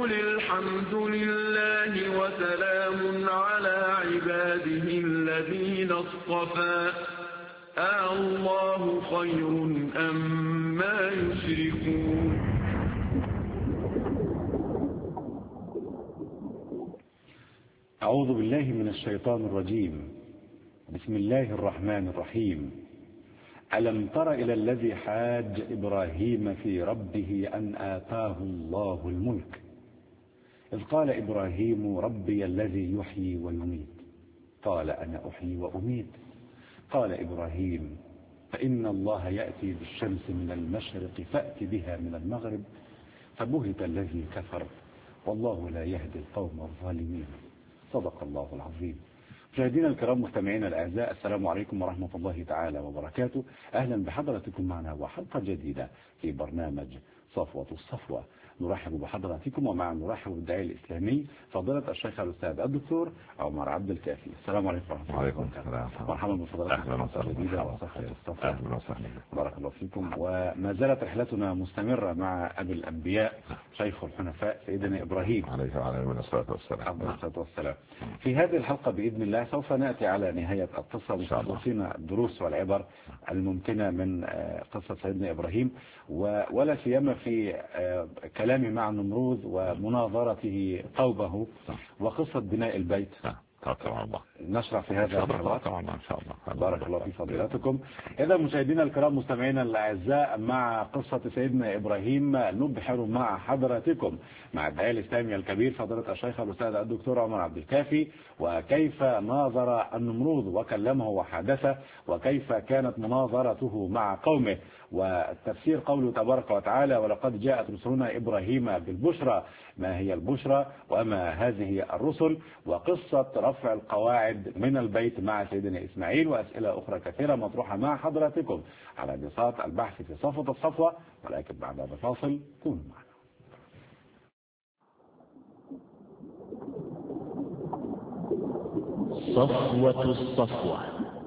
وقل الحمد لله وسلام على عباده الذين اصطفى الله خير أما يشركون. أعوذ بالله من الشيطان الرجيم. بسم الله الرحمن الرحيم. ألم تر إلى الذي حاج إبراهيم في ربه أن آتاه الله الملك إذ قال إبراهيم ربي الذي يحيي ويميت قال أنا أحيي وأميت قال إبراهيم فإن الله يأتي بالشمس من المشرق فأت بها من المغرب فبهت الذي كفر والله لا يهدي القوم الظالمين. صدق الله العظيم. مشاهدينا الكرام مستمعينا الأعزاء، السلام عليكم ورحمة الله تعالى وبركاته. أهلا بحضراتكم معنا وحلقة جديدة في برنامج صفوة الصفوة. نرحب بحضراتكم ومع نرحب بالداعية الإسلامي فضيلة الشيخ الأستاذ الدكتور عمر عبد الكافي. السلام عليكم ورحمة الله وبركاته. مرحبا بفضلاتكم. أهلا وسهلا. وصفوة الصفوة. أهلا وسهلا. بارك الله فيكم. وما زالت رحلتنا مستمرة مع أبي الأنبياء شيخ الحنفاء سيدنا إبراهيم عليه الصلاة والسلام. في هذه الحلقة بإذن الله سوف نأتي على نهاية القصة مستخلصين الدروس والعبر الممكنة من قصة سيدنا إبراهيم ولا سيما في كلامي مع نمروذ ومناظرته قومه وقصة بناء البيت. نشرع في هذا الحوار طبعا إن شاء الله. بارك الله في فضيلتكم. إذا مشاهدينا الكرام مستمعينا الأعزاء، مع قصة سيدنا إبراهيم نبحر مع حضراتكم مع الداعية الإسلامي الكبير فضيلة الشيخ الأستاذ الدكتور عمر عبد الكافي، وكيف ناظر النمروذ وكلمه وحادثه، وكيف كانت مناظرته مع قومه، والتفسير قوله تبارك وتعالى ولقد جاءت رسلنا إبراهيم بالبشرى، ما هي البشرى وما هذه الرسل، وقصة رفع القواعد من البيت مع سيدنا إسماعيل، وأسئلة أخرى كثيرة مطروحة مع حضراتكم على بساط البحث في صفوة الصفوة، ولكن بعد هذا الفاصل كونوا معنا. صفوة الصفوة.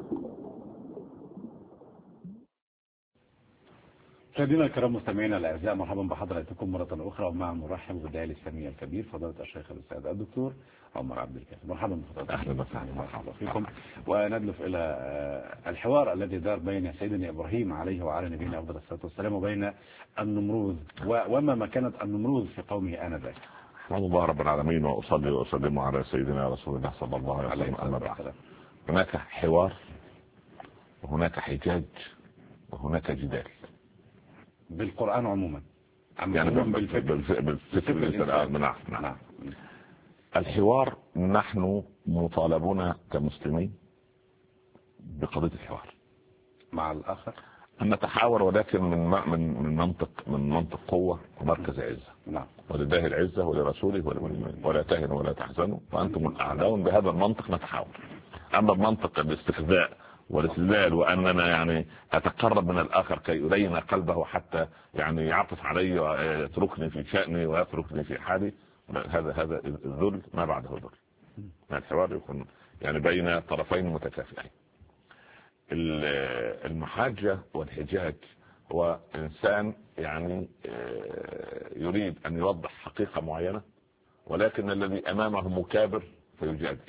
مشاهدينا الكرام مستمعينا الاعزاء، مرحبا بحضراتكم مره اخرى، ومع نرحب بالداعية الاسلامي الكبير فضيلة الشيخ الاستاذ الدكتور عمر عبد الكافي. مرحبا بفضيلتكم. اهلا وسهلا. مرحبا فيكم. وندلف الى الحوار الذي دار بين سيدنا ابراهيم عليه وعلى نبينا افضل الصلاه والسلام وبين النمروذ، وما مكانه النمروذ في قومه انذاك. احمد الله رب العالمين واصلي واسلم على سيدنا رسول الله صلى الله عليه وسلم. اما بعد، هناك حوار وهناك حجاج وهناك جدال بالقرآن عموما، يعني بالفكر. نعم. الحوار، نحن مطالبون كمسلمين بقضية الحوار مع الآخر، أن نتحاور، ولكن من منطق قوة ومركز عزة. نعم. ولله العزة ولرسوله ولا تهنوا ولا تحزنوا وأنتم الأعلون. بهذا المنطق نتحاور. أما بمنطق الاستخزاء والاستدلال وأننا يعني أتقرب من الآخر كي يلين قلبه حتى يعني يعطف علي ويتركني في شأني ويتركني في حالي، هذا الذل ما بعده ذل. الحوار يكون يعني بين طرفين متكافئين. المحاجة والحجاج هو إنسان يعني يريد أن يوضح حقيقة معينة، ولكن الذي أمامه مكابر فيجادل.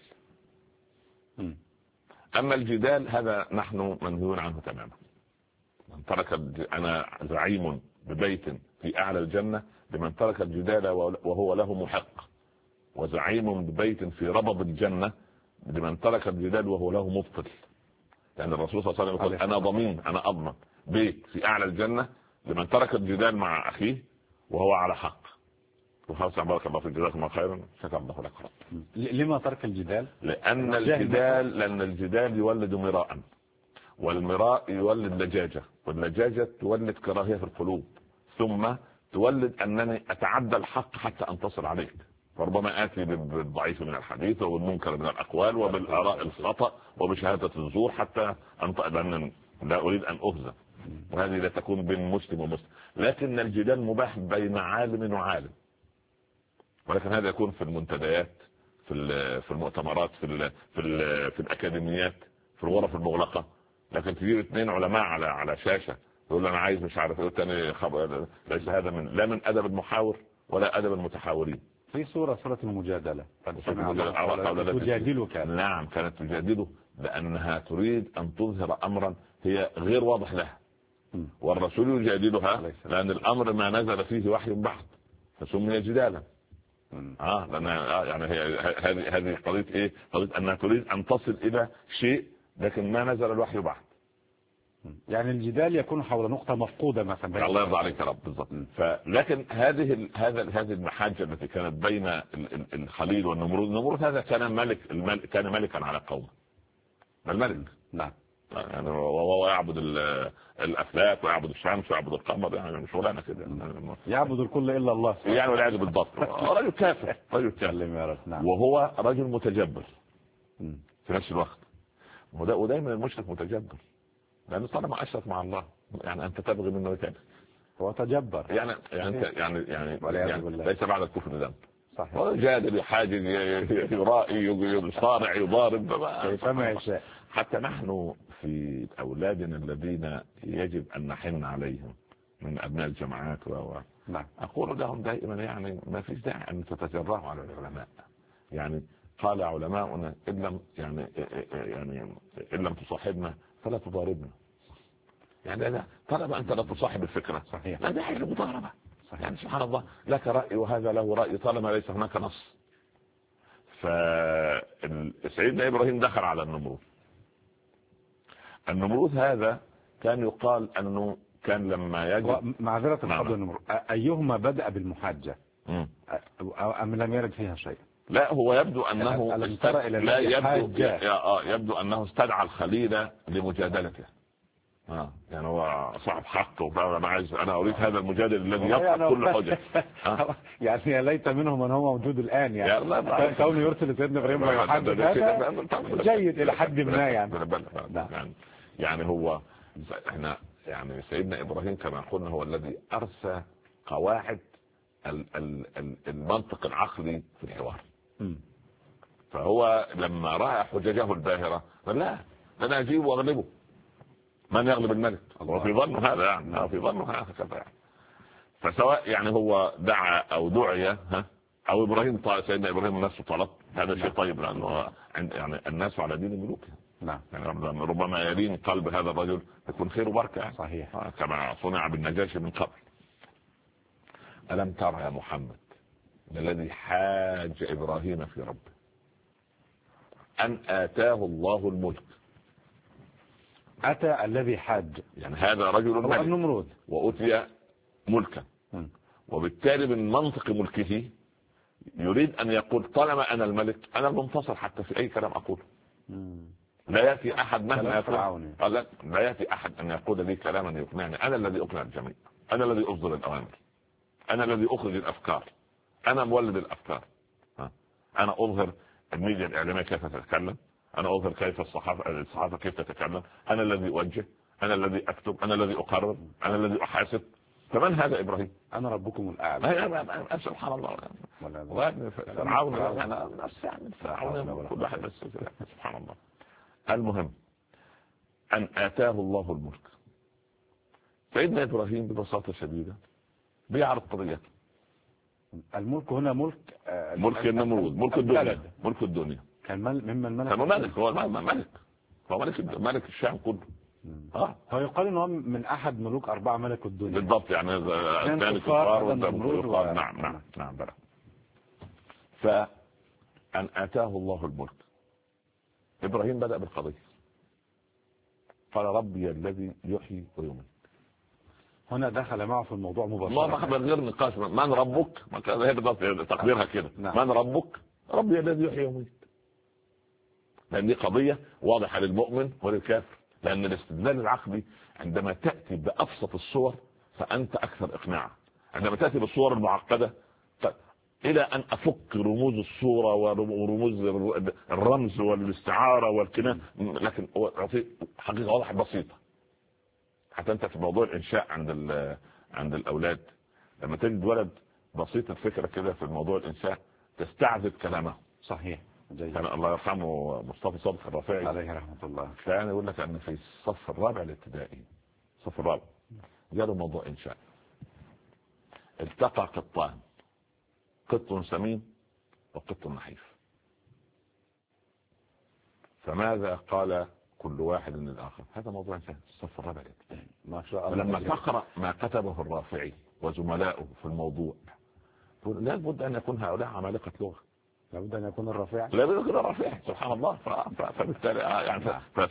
أما الجدال هذا نحن منهيون عنه تماما. من ترك أنا زعيم ببيت في أعلى الجنة لمن ترك الجدال وهو له محق، وزعيم ببيت في ربض الجنة لمن ترك الجدال وهو له مبطل. لأن الرسول صلى الله عليه وسلم يقول أنا ضمين، أنا أضمن بيت في أعلى الجنة لمن ترك الجدال مع أخيه وهو على حق. وخلاص بارك الله فيك، جزاكم الله خيرا، شكر الله لك. لما ترك الجدال؟ لأن الجدال يولد مراء، والمراء يولد لجاجة، واللجاجة تولد كراهية في القلوب، ثم تولد أنني أتعدى الحق حتى أنتصر عليك. فربما آتي بالضعيف من الحديث وبالمنكر من الأقوال وبالآراء الخطأ وبشهادة الزور حتى لأن لا أريد أن أهزم، وهذه لا تكون بين مسلم ومسلم. لكن الجدال مباح بين عالم وعالم، ولكن هذا يكون في المنتديات، في المؤتمرات، في الأكاديميات، في الغرف المغلقة. لكن تجيب اثنين علماء على شاشة يقول انا عايز مش عارف ايه، الثاني ليس هذا لا من ادب المحاور ولا ادب المتحاورين. في سورة المجادلة تجادلك. نعم، كانت تجادله لأنها تريد أن تظهر أمرا هي غير واضح لها، والرسول يجادلها لأن الأمر ما نزل فيه وحي بعد فسمي جدالا. لأن يعني هذه قضية إيه؟ قضية أنها تريد أن تصل إلى شيء لكن ما نزل الوحي بعد. يعني الجدال يكون حول نقطة مفقودة مثلا. الله يرضى عليك يا رب. بالضبط. لكن هذه المحاجة التي كانت بين الخليل والنمرود، النمرود هذا كان كان ملكا على قومه. الملك نعم، يعني وهو يعبد الافلاك ويعبد الشمس ويعبد القمر، يعني شغلانه كده، يعبد الكل الا الله يعني والعياذ بالضبط. رجل كافر، رجل كافر. وهو رجل متجبر في نفس الوقت. ودايما المشرك متجبر لانه طالما اشرك مع الله، يعني انت تبغي منه تاني، هو تجبر. يعني ليس بعد الكفر ذنب. صحيح. وجادل يحاجج يرائي يصارع يضارب كما يشاء. حتى نحن في أولادنا الذين يجب أن نحن عليهم من أبناء الجامعات نعم. أقول لهم دائما يعني ما فيش داعي أن تتجرأوا على العلماء. يعني قال علماؤنا إن لم تصاحبنا فلا تضاربنا. يعني طالما أنت لا تصاحب الفكرة صحيح لا داعي للمضاربة. يعني سبحان الله، لك رأي وهذا له رأي طالما ليس هناك نص. فسيدنا إبراهيم دخل على النمرود هذا كان يقال أنه كان لما يجب معذرة قبل النمرود، أيهما بدأ بالمحاجة أم لم يرد فيها شيء؟ لا، هو يبدو أنه يبدو أنه استدعى الخليل لمجادلته. يعني هو صاحب حق انا اريد هذا المجادل الذي يفقد كل حجه. يعني يا ليت منهم من هو موجود الان، يعني كونه يرسل سيدنا ابراهيم ويحدث هذا جيد الى حد ما. يعني هو احنا يعني سيدنا ابراهيم كما قلنا هو الذي ارسى قواعد المنطق العقلي في الحوار. فهو لما راى حججه الباهره قال لا، انا اجيب واغلبه. من يغلب الملك؟ وفي ظنه هذا يعني في ظنه هكذا يعني. فسواء يعني هو دعا او دعي او ابراهيم سيدنا ابراهيم نفسه طلب، هذا شيء طيب لانه يعني الناس على دين ملوكهم. نعم. يعني ربما يلين قلب هذا الرجل يكون خير وبركه. صحيح. كما صنع بالنجاشي من قبل. ألم ترى يا محمد الذي حاج إبراهيم في ربه أن آتاه الله الملك. أتى الذي حاج، يعني هذا رجل ملك النمرود وأتي ملكا، وبالتالي من منطق ملكه يريد أن يقول طالما أنا الملك أنا المنتصر حتى في أي كلام أقوله. لا يأتي أحد مهما يفعل، لا يأتي أحد أن يقول لي كلاما يقنعني. أنا الذي أقنع الجميع، أنا الذي أصدر الأوامر، أنا الذي أخرج الأفكار، أنا مولد الأفكار. أنا أظهر الميديا الإعلامية كيف تتكلم، أنا أظهر كيف الصحافة كيف تتكلم، أنا الذي أوجه، أنا الذي أكتب، أنا الذي أقرر، أنا الذي أحاسب. فمن هذا إبراهيم؟ أنا ربكم الأعلى. سبحان الله. فرعون كل واحد سبحان الله. المهم أن آتاه الله الملك. سيدنا إبراهيم ببساطة شديدة بيعرض قضيته. الملك هنا ملك النمرود، ملك الدنيا، ملك الدنيا. كان ممن ملك. هو ملك الشام كله. هو يقال انه من احد ملوك 4 ملك الدنيا بالضبط. يعني الثاني كفار والنمرود. نعم بلى. فأن آتاه الله الملك. إبراهيم بدأ بالقضية، قال ربي الذي يحيي ويميت. هنا دخل معه في الموضوع مباشرة. ما غير نقاش. من ربك؟ هي تقديرها كده. من ربك؟ ربي الذي يحيي ويميت. لأن دي قضية واضحة للمؤمن وللكافر. لأن الاستدلال العقلي عندما تأتي بأبسط الصور فأنت أكثر إقناعا. عندما تأتي بالصور المعقدة إلى أن أفك رموز الصورة ورموز الرمز والاستعارة والكنان، لكن أعطي حقيقة واضحة بسيطة. حتى أنت في موضوع الإنشاء عند الأولاد لما تجد ولد بسيط الفكرة كده في الموضوع الإنشاء تستعذب كلامه. صحيح. كان الله يرحمه مصطفى صادق الرافعي عليه رحمة الله، كان يقول لك أن في الصف الرابع الابتدائي، الصف الرابع جاله موضوع إنشاء. التقى قطان قط سمين وقط نحيف. فماذا قال كل واحد من الآخر؟ هذا موضوع سهل. الصف الرابع ما شاء الله. ولما تقرأ ما كتبه الرافعي وزملائه في الموضوع لا بد أن يكون هؤلاء عمالقة لغة. لابد أن يكون الرافعي. لا بد أن يكون الرافعي سبحان الله. فبالتالي يعني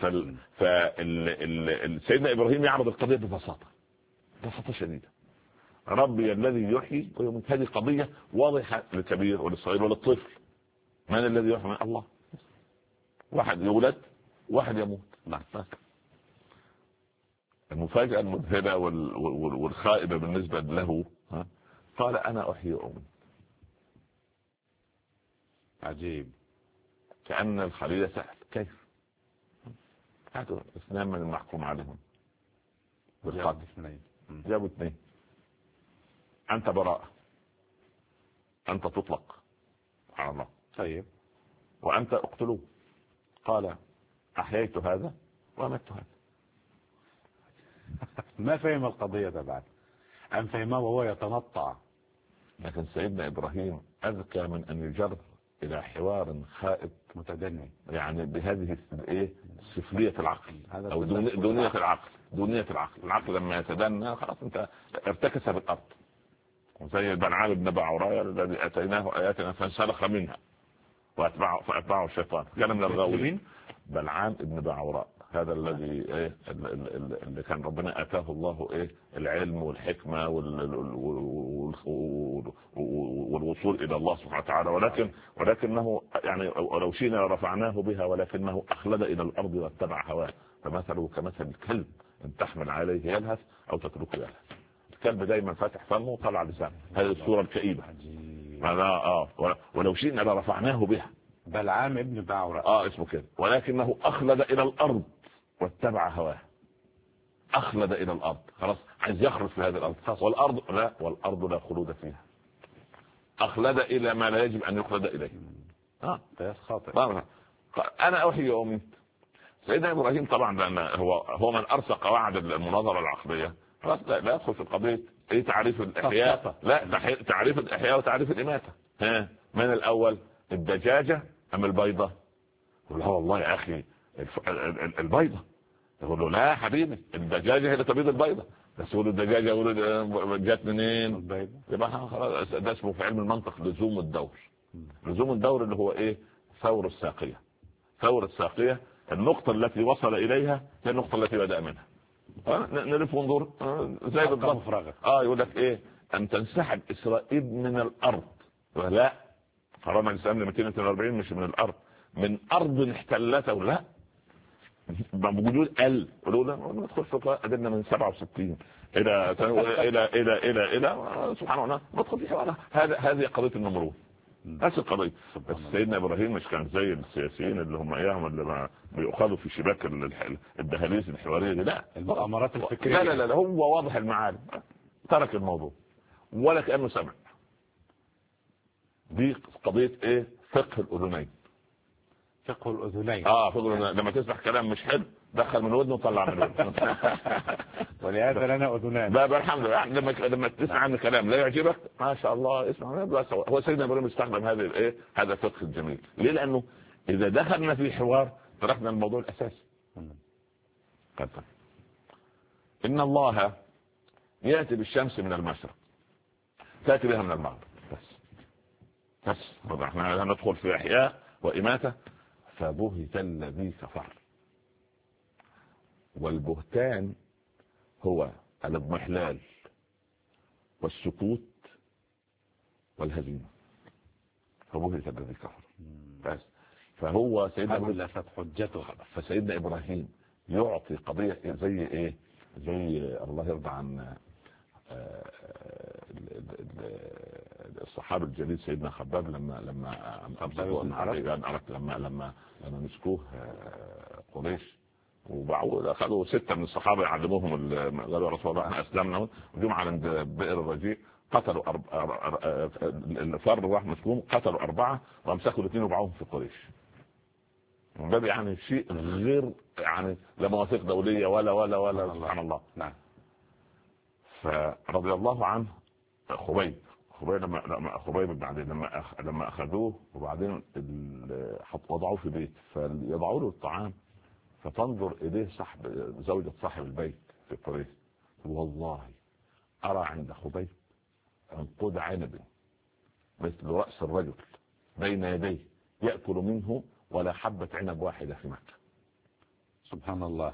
سيدنا إبراهيم يعرض القضية ببساطة شديدة. ربي الذي يحيي ويميت. هذه قضية واضحة للكبير وللصغير وللطفل. من الذي يحيي؟ من الله. واحد يولد واحد يموت. المفاجأة المذهلة والخائبة بالنسبة له قال أنا أحيي أمي. عجيب. كأن الخلية سهل. كيف؟ هاتوا اثنان من المحكوم عليهم بالقتل. جابوا اثنين. أنت براءة، أنت تطلق. سبحان الله. طيب. وأنت اقتلوه. قال أحييت هذا وأمت هذا. ما فهم القضية بعد أم فهمه وهو يتنطع. لكن سيدنا إبراهيم أذكى من أن يجر إلى حوار خائب متدني، يعني بهذه سفلية العقل أو دونية العقل. دونية العقل لما يتدنى خلاص أنت ارتكس بالأرض. زي بلعام بن بعوراء الذي أتيناه آياتنا فانسلخ منها فأتبعه الشيطان. كان من الغاوين. بلعام بن بعوراء هذا الذي اللي كان ربنا آتاه الله العلم والحكمة والوصول إلى الله سبحانه وتعالى، ولكنه يعني ولو شئنا رفعناه بها ولكنه أخلد إلى الأرض واتبع هواه. فمثله كمثل الكلب إن تحمل عليه يلهث أو تتركه يلهث. الكلب دايما فاتح فمه وطلع لسانه. هذه الصورة الكئيبة. ولو شئنا لرفعناه بها. بلعام ابن بعوراء اسمه كده. ولكنه أخلد إلى الأرض واتبع هواه. أخلد إلى الأرض خلاص عايز يخرج في هذه الأرض. والأرض لا خلود فيها. أخلد إلى ما لا يجب أن يخلد إليه. خاطئ. أنا أحيي وأميت. سيدنا إبراهيم طبعا لأن هو من أرسى قواعد المناظرة العقلية خلاص لا يدخل في القضية تعريف الإحياء. لا تعريف الإحياء وتعريف الإماتة. من الأول الدجاجة أم البيضة؟ يقول له والله يا أخي البيضة. يقول له لا حبيبي الدجاجة هي اللي تبيض البيضة. بس يقول الدجاجة يقول جات منين؟ البيضة. يبقى خلاص ده اسمه في علم المنطق لزوم الدور. لزوم الدور اللي هو ثور الساقية. ثور الساقية النقطة التي وصل إليها هي النقطة التي بدأ منها. نلف وندور زي بالضبط. يقول لك أن تنسحب إسرائيل من الأرض. لا حرام الإسلام 242 مش من الأرض، من أرض احتلته. لا بوجود ولولا ندخل في قدرنا من 67 إلى إلى إلى إلى إلى سبحان الله ندخل في حوار. هذه قضية النمرود. نفس القضية. بس سيدنا إبراهيم مش كان زي السياسيين اللي هم إياهم اللي بيأخذوا في شباك الدهاليز الحوارية دي. لا المؤامرات الفكرية. لا هو واضح المعالم. ترك الموضوع ولا كأنه سمع. دي قضية فقه الأذنين. فقه الأذنين. لما تسمع كلام مش حلو دخل من ودنه وطلع من ودنه. ولهذا لنا أذنان. لا الحمد لله. لما تسمع عن كلام لا يعجبك ما شاء الله اسمع. هو سيدنا إبراهيم استخدم هذا الفقه الجميل. ليه؟ لأنه إذا دخلنا في حوار تركنا الموضوع الأساسي. إن الله يأتي بالشمس من المشرق تأتي بها من المغرب. بس احنا ندخل في إحياء وإماتة. فبهت الذي كفر. والبهتان هو الاضمحلال والسكوت والهزيمة. فبهت الذي كفر. بس فهو سيدنا حجته. فسيدنا إبراهيم يعطي قضية زي زي الله يرضى عن الصحابي الجليل سيدنا خباب لما مسكوه قريش وبعوا اخذوا 6 من الصحابه يعلموهم قالوا يا رسول الله احنا اسلمنا وجم عند بئر الرجيء قتلوا الفرد واحد مسكوم قتلوا 4 وامسكوا 2 وباعوهم في قريش. من باب يعني شيء غير يعني لا مواثيق دوليه ولا سبحان الله. نعم. فرضي الله عنه خبيب بعدين لما اخذوه وبعدين وضعوه في بيت فيضعوا له الطعام فتنظر اليه زوجة صاحب البيت في قريش، والله ارى عند خبيب عنقود عنب مثل رأس الرجل بين يديه يأكل منه ولا حبة عنب واحدة في مكة. سبحان الله.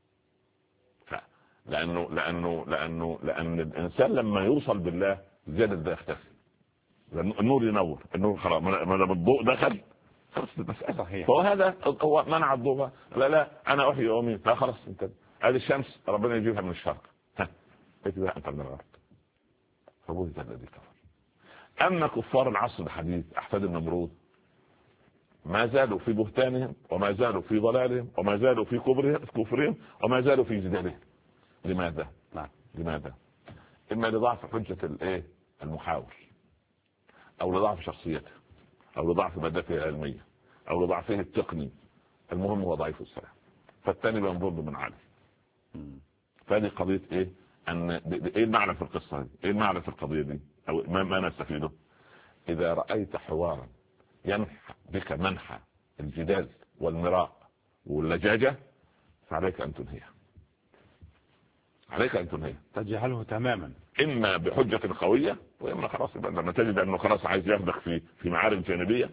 لأن الإنسان لما يوصل بالله الجدل ده يختفي، النور ينور، النور خلاص ما دام الضوء دخل خلاص المسألة صحيح. فهذا هو منع الضوء. لا أنا أحيي وأميت، لا خلاص انت هذه الشمس ربنا يجيبها من الشرق، اتباع أنت من الغرب، فبوذ الذي كفر. أما كفار العصر الحديث أحفاد النمرود ما زالوا في بهتانهم وما زالوا في ضلالهم وما زالوا في كفرهم وما زالوا في جدالهم. لماذا؟ لماذا؟ إما لضعف حجة المحاور، أو لضعف شخصيته، أو لضعف مادته العلمية، أو لضعفه التقني. المهم هو ضعيف السلام، فالتاني بينظر من عالي. فهذه قضية إيه المعنى في القصة دي؟ إيه المعنى في القضية دي؟ أو ما نستفيده؟ إذا رأيت حوارا ينحى بك منحى الجدال والمراء واللجاجة فعليك أن تنهيه، عليك أن تنهيه، تجهله تماما، إما بحجة قوية وإما خلاص لما تجد أنه خلاص عايز ياخدك في معارك جانبية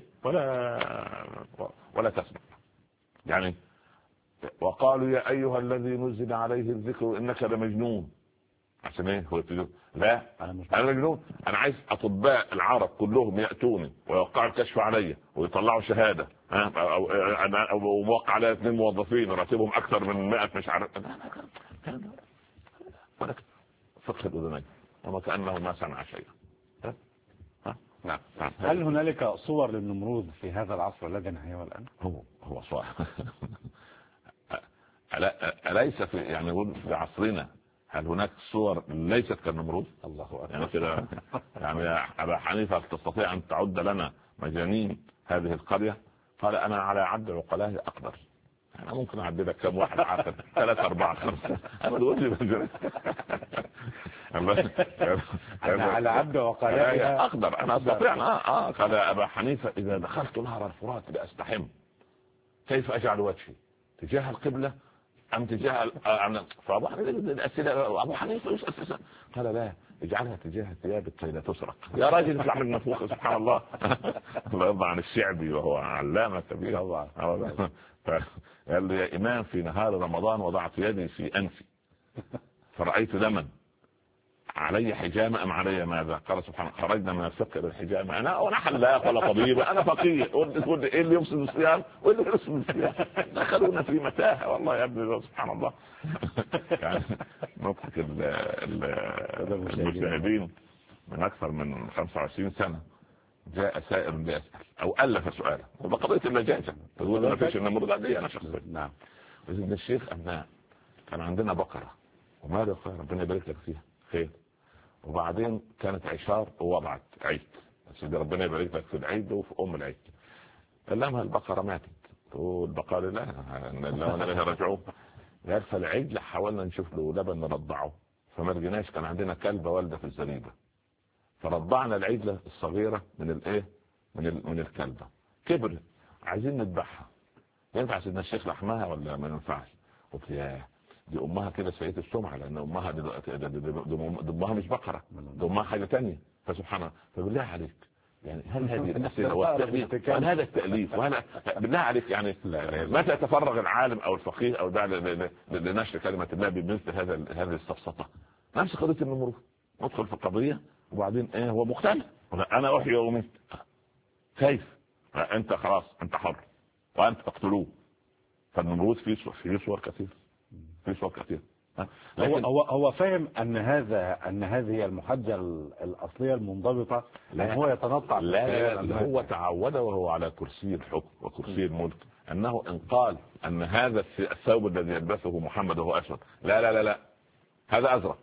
ولا تسمع. يعني وقالوا يا أيها الذي نزل عليه الذكر إنك لمجنون. عشان ايه هو يقول لا انا مجنون؟ انا عايز اطباء العرب كلهم ياتوني ويوقعوا الكشف علي ويطلعوا شهاده او موقع على 2 موظفين وراتبهم اكثر من 100 مش عارف. ولكن فقه الاذنين وما كانه ما سمع شيئا. نعم. هل هنالك صور للنمرود في هذا العصر الذي نحياه الان؟ هو صور أليس في يعني نقول في عصرنا هل هناك صور ليست كالنمرود؟ الله أكبر. يعني كده يعني أبا حنيفة تستطيع أن تعد لنا مجانين هذه القرية؟ قال أنا على عد عقلاه أقدر. أنا ممكن أعد لك كم واحد عاقل 3 4 5 أنا تقول لي مجانين. أنا على عد عقلاه أقدر، أنا أستطيع. قال أبا حنيفة إذا دخلت نهر الفرات لأستحم كيف أجعل وجهي تجاه القبلة أم تجاه فأبو حنيفة الأسئلة أبو حنيفة يسأل قال لا اجعلها تجاه ثيابك كي لا تسرق. يا راجل اطلع من نفوخ سبحان الله. الله يرضى عن الشعبي وهو علامة كبيرة. قال لي يا إمام في نهار رمضان وضعت يدي في أنفي فرأيت دما علي حجامة أم علي ماذا؟ قال سبحانه خرجنا من الفقه للحجامة. أنا حلاق ولا طبيب، أنا فقيه. قلت إيه اللي يفسد الصيام واللي يفسد الصيام؟ دخلونا في متاهة والله يا ابني سبحان الله. يعني نضحك المشاهدين من أكثر من 25 سنة جاء سائر ليسأل أو ألف سؤالا وبقضية اللجاجة تقول ما فيش النمر لا دي أنا شخصيا. نعم. وإذن الشيخ أبناء كان عندنا بقرة وماذا قال ربنا يبارك لك فيها خير، وبعدين كانت عشار ووضعت عيد سيدي ربنا يبارك لك في العيد وفي العيد. لما البقرة ماتت والبقرة لا إليه راجعون. قال فالعيد حاولنا نشوف له لبن نرضعه فما لقيناش. كان عندنا كلبة والدة في الزريبة فرضعنا العيدلة الصغيرة من الكلبة كبر عايزين نذبحها. ينفع سيدنا الشيخ لحمها ولا ما ينفعش؟ قلت ياه دي امها كده سيئة السمعة لان امها دي امها مش بقرة، دي امها حاجة تانية. فسبحان الله فبالله عليك يعني هل هذه الاسئله والتاليف وهل هذا التاليف وهل بالله عليك يعني متى يتفرغ العالم او الفقيه او داعي لنشر كلمة الله بمثل هذه السفسطة؟ نفس قضية النمرود ندخل في القضية وبعدين هو مختلف انا احيي واميت كيف؟ انت خلاص انت حر وانت تقتلوه. فالنمرود فيه صور كثير هو فاهم ان هذه هي المحجة الاصلية المنضبطة لان هو يتنطع. لا هو تعود وهو على كرسي الحكم وكرسي الملك انه ان قال ان هذا الثوب الذي يلبسه محمد وهو اسود لا هذا ازرق.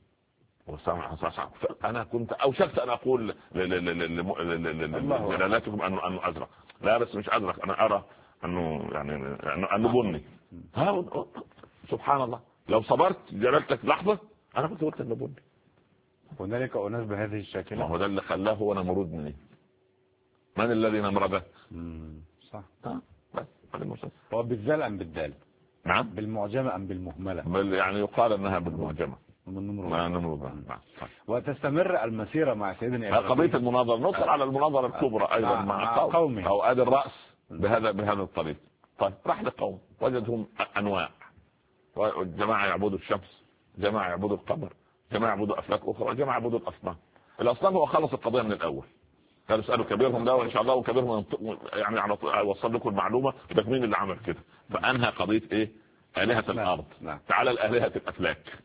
انا كنت اوشكت ان اقول لجلالتكم انه ازرق. لا بس مش ازرق، انا ارى انه يعني انه بني. سبحان الله لو صبرت جلالتك لحظة انا كنت قلت انه بني. هنالك أناس بهذه ما الشاكلة. هو ده اللي خلاه هو نمرود من الذي نمرده؟ صح. بس هو بالذال أم بالدال؟ نعم بالمعجمة أم بالمهملة؟ يعني يقال أنها بالمعجمة. نمرود. وتستمر المسيرة مع سيدنا إبراهيم. قضية المناظرة ندخل على المناظرة الكبرى أيضا مع قومه أو آدي الرأس بهذا الطريق. طيب راح لقوم وجدهم أنواع، جماعة يعبدوا الشمس، جماعة يعبدوا القمر، جماعة يعبدوا أفلاك أخرى، وجماعة يعبدوا الأصنام. الأصنام هو خلص القضية من الأول، قال اسألوا كبيرهم ده وإن شاء الله وكبيرهم يعني على وصل لكم المعلومة ده مين اللي عمل كده. فأنهى قضية إيه؟ آلهة الأرض. تعالى الآلهة الأفلاك.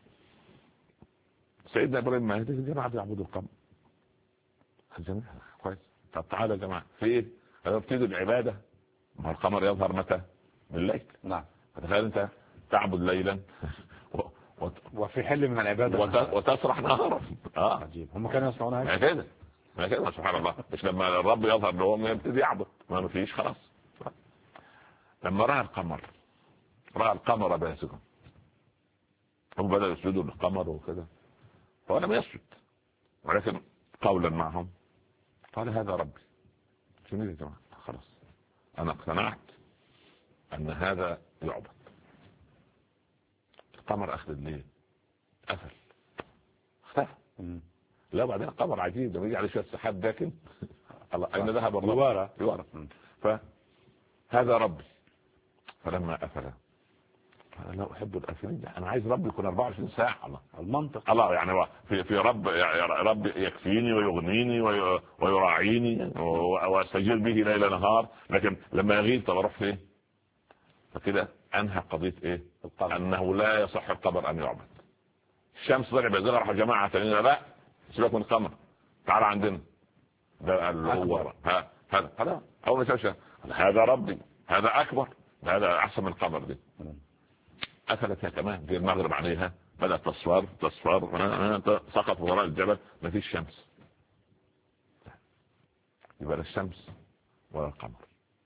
سيدنا إبراهيم ما هذه الجماعة يعبدوا القمر. الجماعة كويس. طب تعالى يا جماعة في إيه؟ ابتدوا العبادة. ما القمر يظهر متى؟ بالليل. نعم. فتخيل أنت تعبد ليلا وفي حل من العبادة وتسرح نهارا. عجيب. هم كانوا يصنعونها كده سبحان الله. مش لما الرب يظهر لهم يبتدي يعبد ما فيش خلاص. لما رأى القمر باسقا هم بدأوا يسجدوا للقمر وكذا، هو لم يسجد ولكن قولا معهم قال هذا ربي. شنو يا جماعة؟ خلاص أنا اقتنعت أن هذا يعبد. القمر أخذ الليل قفل اختفى. لا بعدين القمر عجيب ده بيجي عليه شوية سحاب داكن الله أين ذهب الرب؟ يوارى. فهذا ربي. فلما قفل أنا لا أحب الآفلين، أنا عايز ربي يكون 24 ساعة. الله المنطق الله يعني في رب يكفيني ويغنيني ويراعيني واستجير به ليل نهار، لكن لما يغيب طب أروح فين؟ فكده أنهى قضية إيه؟ أنه لا يصح القمر أن يعبد. الشمس طلع بيزرع راح جماعة تانيين لا سيبك من القمر تعال عندنا ده هو هذا أول ما شاف هذا ربي هذا أكبر هذا أحسن من القمر دي. أكلتها كمان في المغرب عليها بدأت تصفر سقط وراء الجبل ما فيش شمس. يبقى الشمس ولا القمر.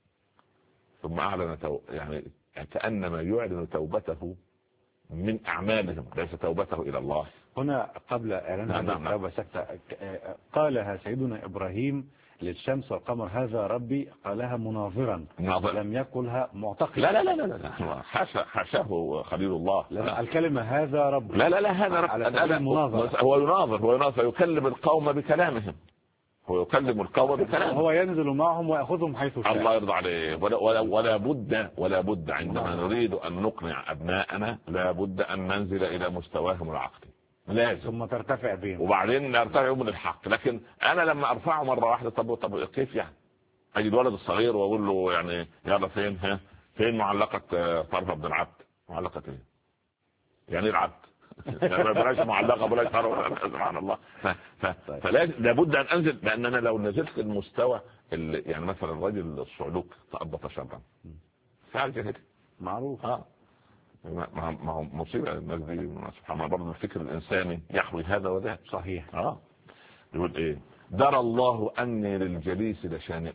ثم أعلن يعني كأنما يعلن توبته من أعمالهم ليس توبته إلى الله. هنا قبل إعلان هذه التوبة سكتة قالها سيدنا إبراهيم للشمس والقمر هذا ربي، قالها مناظرا لم يقلها معتقدا. لا لا لا لا حاشاه خليل الله. لا الكلمة هذا ربي. لا هذا رب هو يناظر يكلم القوم بكلامهم. هو يكلم القوم بكلامه. هو ينزل معهم ويأخذهم حيث شاء. الله يرضى عليه. ولا بد عندما نريد أن نقنع أبناءنا لا بد أن ننزل إلى مستواهم العقلي لازم ثم ترتفع بهم وبعدين نرتفع من الحق. لكن أنا لما أرفعه مرة واحدة طب كيف يعني أجي الولد الصغير وأقول له يعني يلا فين معلقة طرف بن العبد؟ معلقة إيه؟ يعني العبد بلاش معلقة بلاش طرف سبحان الله. فلابد أن أنزل لأننا لو نزلت المستوى يعني مثلا الرجل الصعلوك تأبط شرا فعل كده معروف. ما هو مصيبة الناس دي سبحان الله. برضه الفكر الإنساني يحوي هذا وذاك. صحيح. يقول إيه درى الله أني للجليس لشانئ.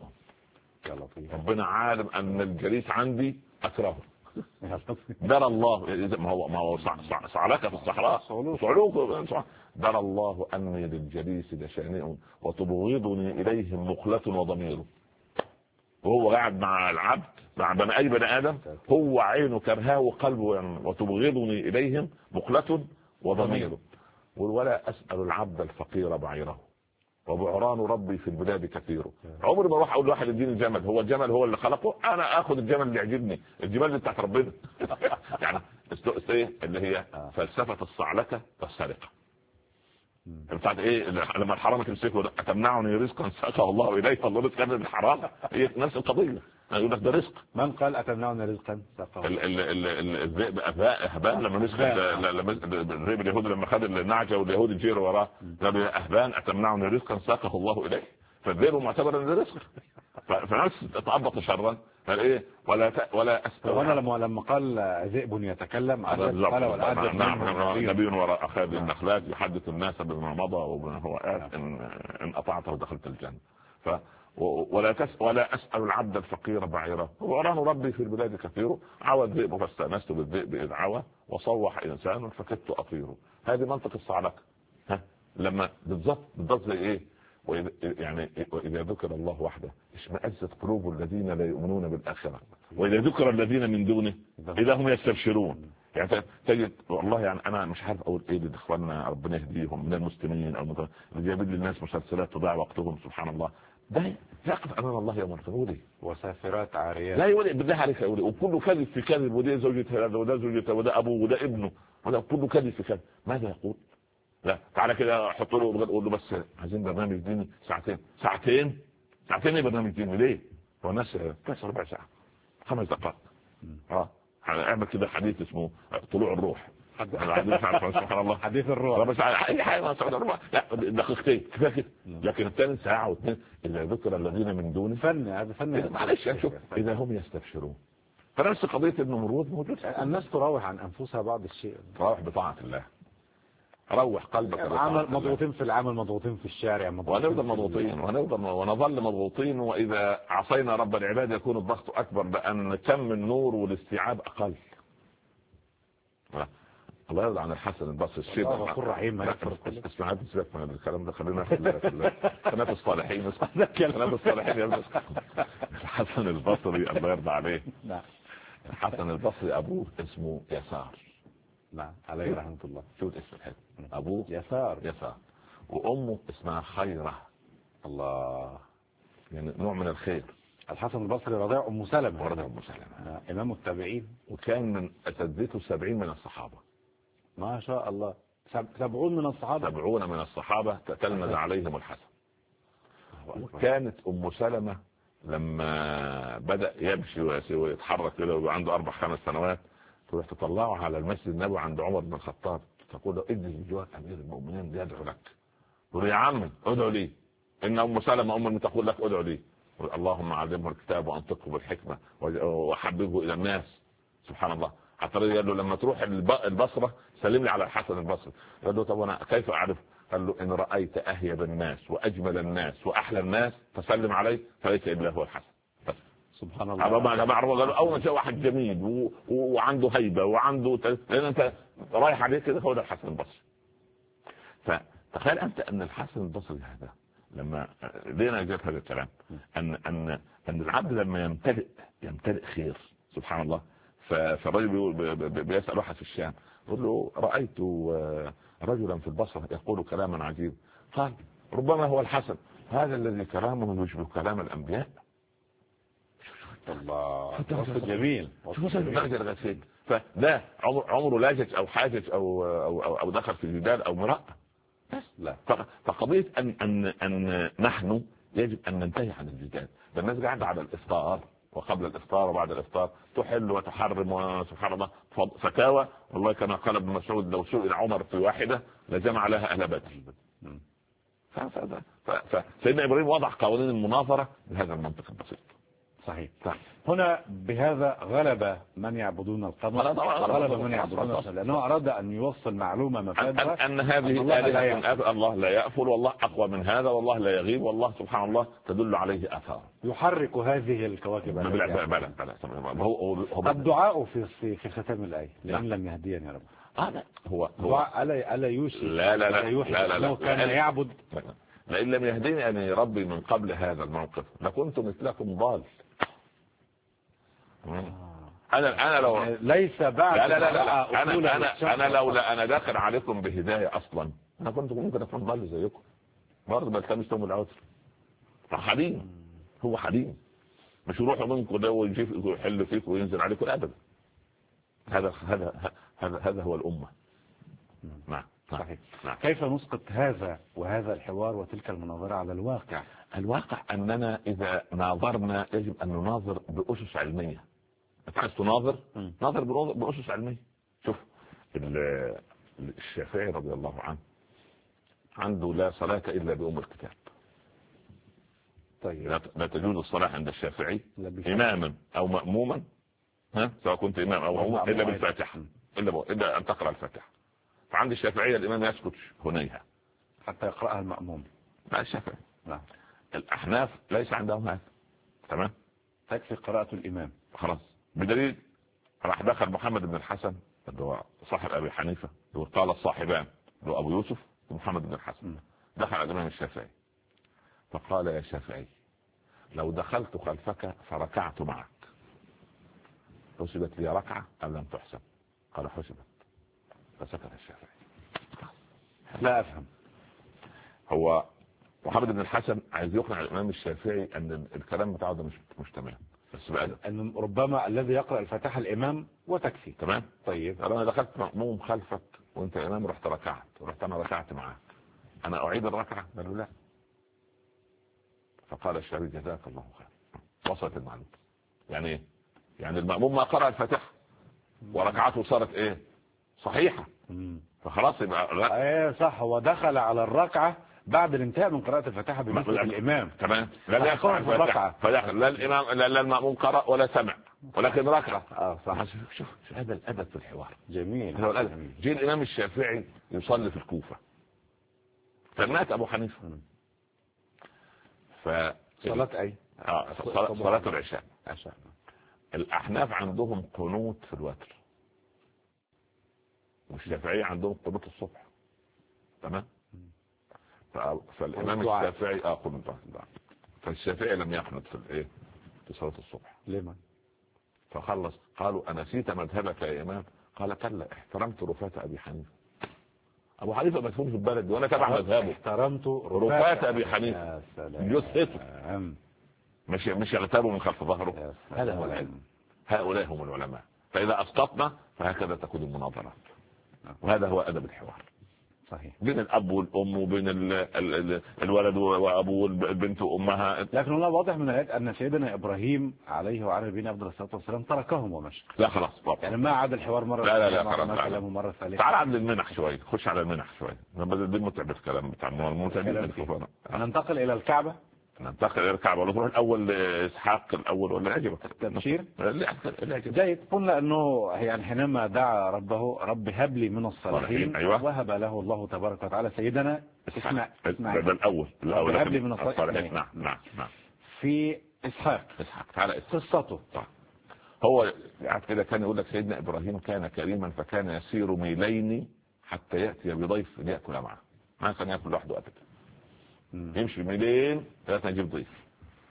ربنا عالم أن الجليس عندي أكرهه. درى الله ما هو صعلك في الصحراء صعلوك. درى الله أني للجليس لشانئ وتبغضني إليهم مقلة وضمير. وهو قاعد مع العبد مع أي بني آدم هو عينه كرهاه وقلبه يعني وتبغضني إليهم مقلة وضمير. ولا أسأل العبد الفقير بعيره وبعران ربي في البلاد كثير. عمري ما اروح اقول لواحد اديني الجمل هو الجمل هو اللي خلقه انا اخذ الجمل اللي يعجبني الجمال اللي بتاعت ربنا. يعني اللي هي فلسفة الصعلكة والسرقة بتاعت ايه لما الحرام تمسكه اتمنعني رزقا ساقه الله اليه الله رزق من الحرام هي نفس القضيه. يقول لك ده رزق. من قال اتمنعني رزقا ساقه؟ الذئب اهبان لما مسك الذئب اليهود لما خد النعجه واليهود يجيروا وراه قال يا اهبان اتمنعني رزقا ساقه الله اليه. فالذئب معتبر ان ده رزق فنفس تتعبط شرا قال ايه ولا اسال. وانا لما قال ذئب يتكلم قال والعدد نبي وراء اخذ النخلات يحدث الناس بما مضى وبما هو آت ان اطعته دخلت الجنه. ولا اسال العبد الفقير بعيره وعران ربي في البلاد كثير. عوى الذئب فاستانست بالذئب اذ عوى وصوح انسان فكدت اطيره. هذه منطق الصعلكه. لما بالضبط زي ايه؟ واذا ذكر الله وحده اشمئزت قلوب الذين لا يؤمنون بالاخره واذا ذكر الذين من دونه اذا هم يستبشرون. يعني تجد والله يعني انا مش عارف اقول ايه لاخواننا ربنا يهديهم من المسلمين او اللي جايبين للناس مسلسلات تضيع وقتهم سبحان الله، ده يقف امام الله يوم القيامه وسافرات عاريات. لا يقول بالله عليك يقول وكله كذب في كذب، وده زوجته هذا وده زوجته وده ابوه وده ابنه وده كله كذب في كذب. ماذا يقول؟ لا تعالى كده حط له قول له بس عايزين برنامج ديني ساعتين ايه برنامج ديني ليه؟ هو الناس بس ربع ساعه 5 دقائق اعمل كده حديث اسمه طلوع الروح سبحان الله حديث الروح بس اي حاجه لا دقيقتين كفايه كده، لكن الثاني ساعه واثنين اذا ذكر الذين من دون هذا فن معلش شوف اذا هم يستبشرون. فنفس قضيه النمرود موجود. الناس تراوح عن انفسها بعض الشيء، تراوح بطاعه الله، روح قلبك عمل مضغوطين في العمل مضغوطين في الشارع ونفضل مضغوطين ونظل مضغوطين، واذا عصينا رب العباد يكون الضغط اكبر لان كم النور والاستيعاب اقل. الله يرضى عن الحسن البصري الشيخ غفور رحيم. اسمع سيبك من الكلام ده، خلينا في الصالحين يا الحسن البصري الله يرضى عليه. الحسن البصري ابوه اسمه يسار. نعم عليه رحمه الله. شو الاسم الحلو؟ ابوه يسار وامه اسمها خيره. الله، يعني نوع من الخير. الحسن البصري رضيع ام سلمة. ورضع ام سلمة امام التابعين، وكان من اساتذته 70 من الصحابه. ما شاء الله. 70 من الصحابه. 70 من الصحابه تتلمذ عليهم الحسن. وكانت ام سلمة لما بدا يمشي ويتحرك كده وعنده 4-5 سنوات تروح تطلعه على المسجد النبوي عند عمر بن الخطاب تقول له ادي جوار امير المؤمنين بيدعو لك. تقول يا عمي ادعو لي، ان ام سلمة تقول لك ادعو لي. اللهم علمه الكتاب وانطقه بالحكمه وحببه الى الناس. سبحان الله. حتى قال له لما تروح البصره سلم لي على الحسن البصري. قال له طب انا كيف اعرف؟ قال له ان رايت اهيب الناس واجمل الناس واحلى الناس فسلم عليه فليس الا هو الحسن. بس سبحان الله. قالوا اول ما تشوف واحد جميل وعنده هيبه وعنده لان انت رايح عليه كده هو ده الحسن البصري. فتخيل انت ان الحسن البصري هذا لما لينا جت هذا الكلام ان العبد لما يمتلئ خير سبحان الله. فالرجل بيسأل واحد في الشام يقول له رأيت رجلا في البصرة يقول كلاما عجيب. قال ربما هو الحسن، هذا الذي كلامه يشبه كلام الأنبياء. الله جميل. فده عمره لاجج أو حاجج أو دخل في الجدال أو مراء. لا. فقضية أن نحن يجب أن ننتهي عن الجدال. الناس قاعدة على الإفطار وقبل الإفطار وبعد الإفطار تحل وتحرم وسبحان الله فتاوى. والله كما قال ابن مسعود لو سئل عمر في واحدة لجمع لها أهل بدر. فسيدنا إبراهيم وضع قوانين المناظرة بهذا المنطق البسيط. صحيح. هنا بهذا غلب من يعبدون القمر، غلب من يعبدون الشمس، لأنه أراد أن يوصل معلومة مفادها أن هذه الله لا يأفل والله أقوى من هذا والله لا يغيب والله سبحان الله تدل عليه آثار يحرك هذه الكواكب. الدعاء في ختام الآية لئن لم يهديني يا رب. هو ألا يوشي لا كان يعبد لئن لم يهديني أن ربي من قبل هذا الموقف لكنت مثلكم ضال. انا لو ليس بعد لا انا لولا انا داخل عليكم بهدايه اصلا انا كنت ممكن اكون ضال زيكم برضه بلتمستم العذر. فحليم هو حليم مش يروح منكم ده ويحل فيك وينزل عليكم ابدا. هذا هو الامه. نعم صحيح. كيف نسقط هذا وهذا الحوار وتلك المناظرة على الواقع؟ الواقع أننا إذا ناظرنا يجب أن نناظر بأسس علمية. عايز تناظر ناظر بأسس علمية. شوف الشافعي رضي الله عنه عنده لا صلاة إلا بأم الكتاب. طيب لا تجوز الصلاة عند الشافعي إماما أو مأموما سواء كنت إمام أو مأموم إلا بالفاتحة إلا أن تقرأ الفاتحة. فعند الشافعية الإمام يسكت هنيها حتى يقرأها المأموم. لا الشافعي لا. الأحناف ليس عندهم هذا. تمام تكفي قراءة الإمام خلاص. بدليل راح دخل محمد بن الحسن اللي هو صاحب أبي حنيفة وقال الصاحبان اللي هو أبو يوسف محمد بن الحسن دخل على الإمام الشافعي فقال يا شافعي لو دخلت خلفك فركعت معك حسبت لي ركعة أم لم تحسب؟ قال حسبت. فسكت الشافعي. لا أفهم. هو محمد بن الحسن عايز يقنع الإمام الشافعي أن الكلام بتاعه ده مش تمام، بس بأدب. أن ربما الذي يقرأ الفاتحة الإمام وتكفي. تمام. طيب أنا دخلت مأموم خلفك وأنت إمام رحت ركعت ورحت أنا ركعت معك، أنا أعيد الركعة؟ قال لا. فقال الشافعي جزاك الله خير. وصلت المعلومة. يعني إيه؟ يعني المأموم ما قرأ الفاتحة وركعته صارت إيه؟ صحيحة. فخلاص يبقى ايه صح. هو دخل على الركعة بعد الانتهاء من قراءة الفاتحة بالنسبة للإمام. تمام. لا يقرأ الفاتحة فدخل لا الإمام لا المأموم قرأ ولا سمع ولكن ركع. صح. شوف هذا الأدب في الحوار. جميل. هذا الأدب. جه الإمام الشافعي يصلي في الكوفة فمات أبو حنيفة. صلاة أي؟ صلاة العشاء. الأحناف عندهم قنوت في الوتر والشافعية عندهم قنوت الصبح. تمام. فالإمام الشافعي قنوت. فالشافعي لم يقنط في الايه في صلاة الصبح. لما فخلص قالوا أنسيت مذهبك يا إمام؟ قال كلا احترمت رفاة أبي حنيفة. أبو حنيفة مدفون في البلد وأنا تبع مذهبه. احترمت رفاة أبي حنيفة جثته مش يغتابوا من خلف ظهره. هذا هو العلم. هؤلاء هم العلماء. فإذا أسقطنا فهكذا تكون المناظرات. وهذا هو أدب الحوار. صحيح. بين الأب والأم وبين الولد وأبوه والبنت وأمها. لكن الله واضح من الآيات أن سيدنا إبراهيم عليه وعلى نبينا أفضل الصلاة والسلام تركهم ومشى. لا خلاص يعني ما عاد الحوار مرة. لا خلاص. مرة ثالثة. تعال عند المنح شوية. خش على المنح شوية. دي متعب الكلام بتاع ننتقل إلى الكعبة. ننتقل إلى الكعبة ولا نروح الأول إسحاق الأول ولا يعجبك التبشير؟ لا جيد. قلنا أنه يعني حينما دعا ربه رب هب لي من الصالحين. أيوة. وهب له الله تبارك وتعالى سيدنا اسمع ده الأول هب لي من الصالحين. نعم. في إسحاق. تعالى قصته. هو يعني كده كان يقول لك سيدنا إبراهيم كان كريما فكان يسير ميلين حتى يأتي بضيف ليأكل معه. ما كان يأكل لوحده أبدا. يمشي ميلين ثلاثة يجيب ضيف.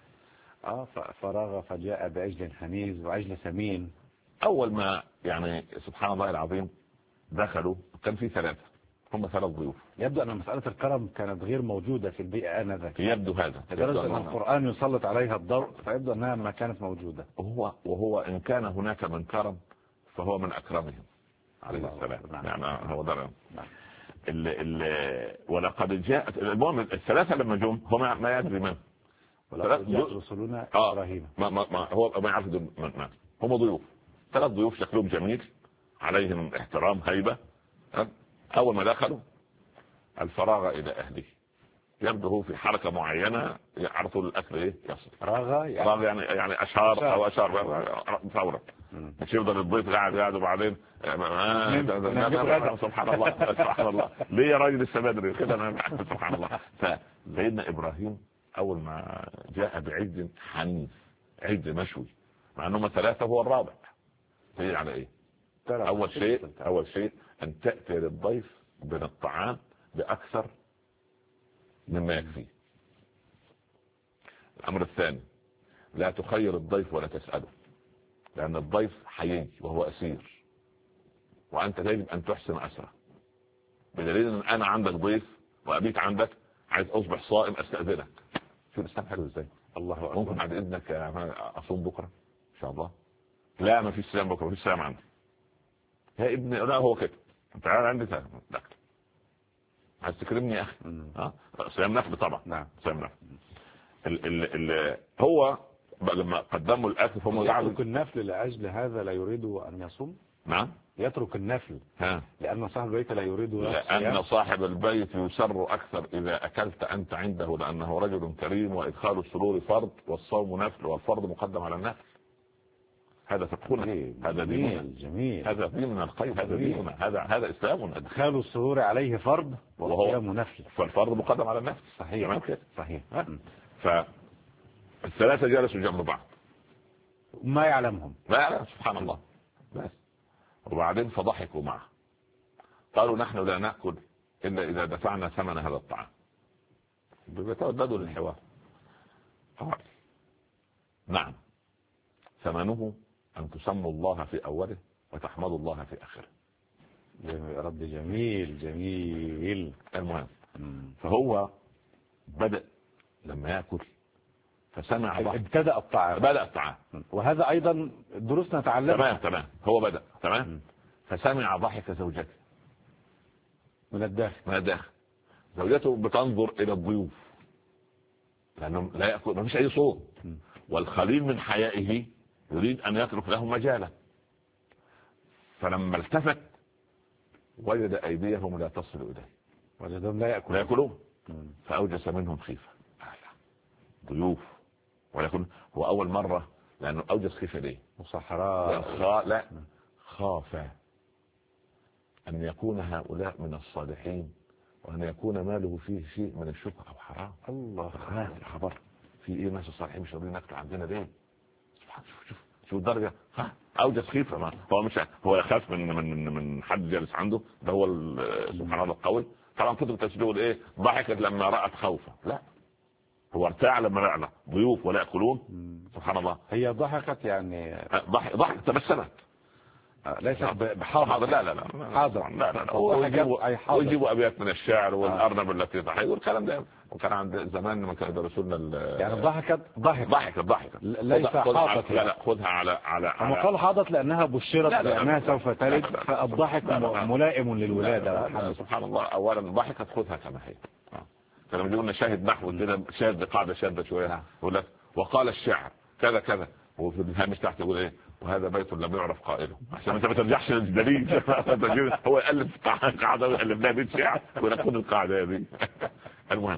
فراغ فجاء بعجل حنيذ وعجل سمين. أول ما يعني سبحان الله العظيم دخلوا كان في هم ثلاث ضيوف. يبدو أن مسألة الكرم كانت غير موجودة في البيئة آنذاك. يبدو هذا. لدرجة أن القرآن يسلط عليها الضوء فيبدو أنها ما كانت موجودة. وهو إن كان هناك من كرم فهو من أكرمهم عليه السلام. يعني هو ضرر. ولقد جاءت المهم الثلاثة لما جم هم ما يدري من. ولقد جاءت رسلنا إبراهيم. هو ما يعرف من. هم ضيوف. ثلاث ضيوف شكلهم جميل عليهم احترام هيبة. أول ما دخلوا الفراغ إلى أهله. يبدو في حركة معينة على طول الأكل يصل. راغ يعني أشار أو أشار فورا. مش يفضل الضيف قاعد وبعدين سبحان الله ليه يا راجل السبادري كده سبحان الله. فسيدنا إبراهيم أول ما جاء بعجل حنيف عجل مشوي مع أنهم ثلاثة هو الرابع. تيجي على إيه؟ أول شيء أن تأتي للضيف من الطعام بأكثر مما يكفي. الأمر الثاني لا تخير الضيف ولا تسأله لأن الضيف حيي وهو أسير وأنت يجب أن تحسن أسره. بدليل أن أنا عندك ضيف وأبيت عندك عايز أصبح صائم أستأذنك. شو الإسلام حلو إزاي؟ الله أكبر. ممكن بعد إذنك أصوم بكرة إن شاء الله؟ لا ما فيش صيام بكرة ما فيش صيام عندي يا ابني. لا هو كده أنت عندي لا عايز تكرمني يا أخي. صيام نفل طبعا. نعم صيام نفل. هو لما قدموا الأكل فهم يترك النفل لأجل هذا لا يريد أن يصوم. نعم يترك النفل لأن صاحب البيت لا يريد لأن صاحب البيت يسر أكثر إذا أكلت أنت عنده لأنه رجل كريم وإدخال السرور فرض والصوم نفل والفرض مقدم على النفل. هذا فقهنا. هذا ديننا. جميل. هذا ديننا القيم. هذا ديننا. هذا إسلامنا. إدخال السرور عليه فرض والصيام نفل فالفرض مقدم على النفل. صحيح صحيح. فالثلاثة جلسوا جنب بعض ما يعلمهم. سبحان الله. بس وبعدين فضحكوا معه قالوا نحن لا نأكل إلا إذا دفعنا ثمن هذا الطعام. بيتوددوا للحوار. قال نعم ثمنه أن تسموا الله في أوله وتحمدوا الله في آخره. رب جميل جميل. المهم فهو بدأ لما يأكل فسمع ابتدأ الطعام. بدأ الطعام. وهذا أيضا دروسنا تعلمها. تمام هو بدأ تمام. فسمع ضحك زوجته من الداخل. زوجته بتنظر إلى الضيوف لأنه لا يأكل، ما فيش أي صوت، والخليل من حيائه يريد أن يترك لهم مجالا. فلما التفت وجد أيديهم لا تصل إليه، وجدهم لا يأكلون. فأوجس منهم خيفة. ضيوف ويكون هو أول مرة، لأنه أوجس خيفة ليه؟ وصحراء. لا خاف أن يكون هؤلاء من الصالحين وأن يكون ماله فيه شيء من الشبهة أو حرام. الله خبر في إيه ناس الصالحين مش راضيين ناكل عندنا ليه؟ شوف الدرجة. أوجس خيفة. ما هو مش هو يخاف من حد جالس عنده، ده هو سبحان الله القول. طبعا كتب تسجيل إيه ضحكت لما رأت خوفه، لا هو ارتاع لما رأى ضيوف ولا يأكلون. سبحان الله. هي ضحكت يعني ضحك تبسمت، ليس بحاضر. لا حاضر. لا ويجيبوا أبيات من الشعر والأرنب التي ضحك والكلام ده. وكان عند زمان لما كانوا يدرسوا لنا يعني ضحكت ليس حاضت. لا خذها على هم قالوا حاضت لأنها بشرت بأنها سوف تلد، فالضحك ملائم للولادة. سبحان الله. أولا ضحكت خذها كما هي. كانوا يقولون شاهد نحو كده، شاهد بقاعدة شاذة شوية. يقول لك وقال الشعر كذا كذا، وفي الهامش تحت يقول ايه وهذا بيت لم يعرف قائله، عشان انت ما ترجعش للدليل. هو يألف قاعدة ويألف لها بيت شعر ويكون القاعدة دي. المهم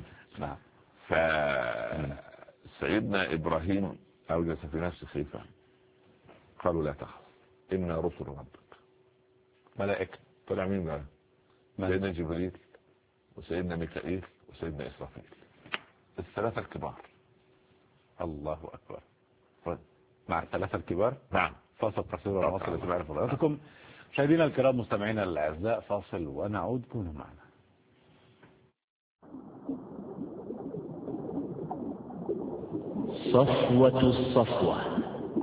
فسيدنا إبراهيم أوجس في نفسه خيفة. قالوا لا تخف إنا رسل ربك. ملائكة. طلع مين بقى؟ سيدنا جبريل وسيدنا ميكائيل وسيدنا إسرافيل، الثلاثة الكبار. الله أكبر. مع الثلاثة الكبار. نعم. فاصل قصير ونواصل اسماعيل فضيلتكم. مشاهدينا الكرام مستمعينا الأعزاء، فاصل ونعود، كونوا معنا. صفوة الصفوة.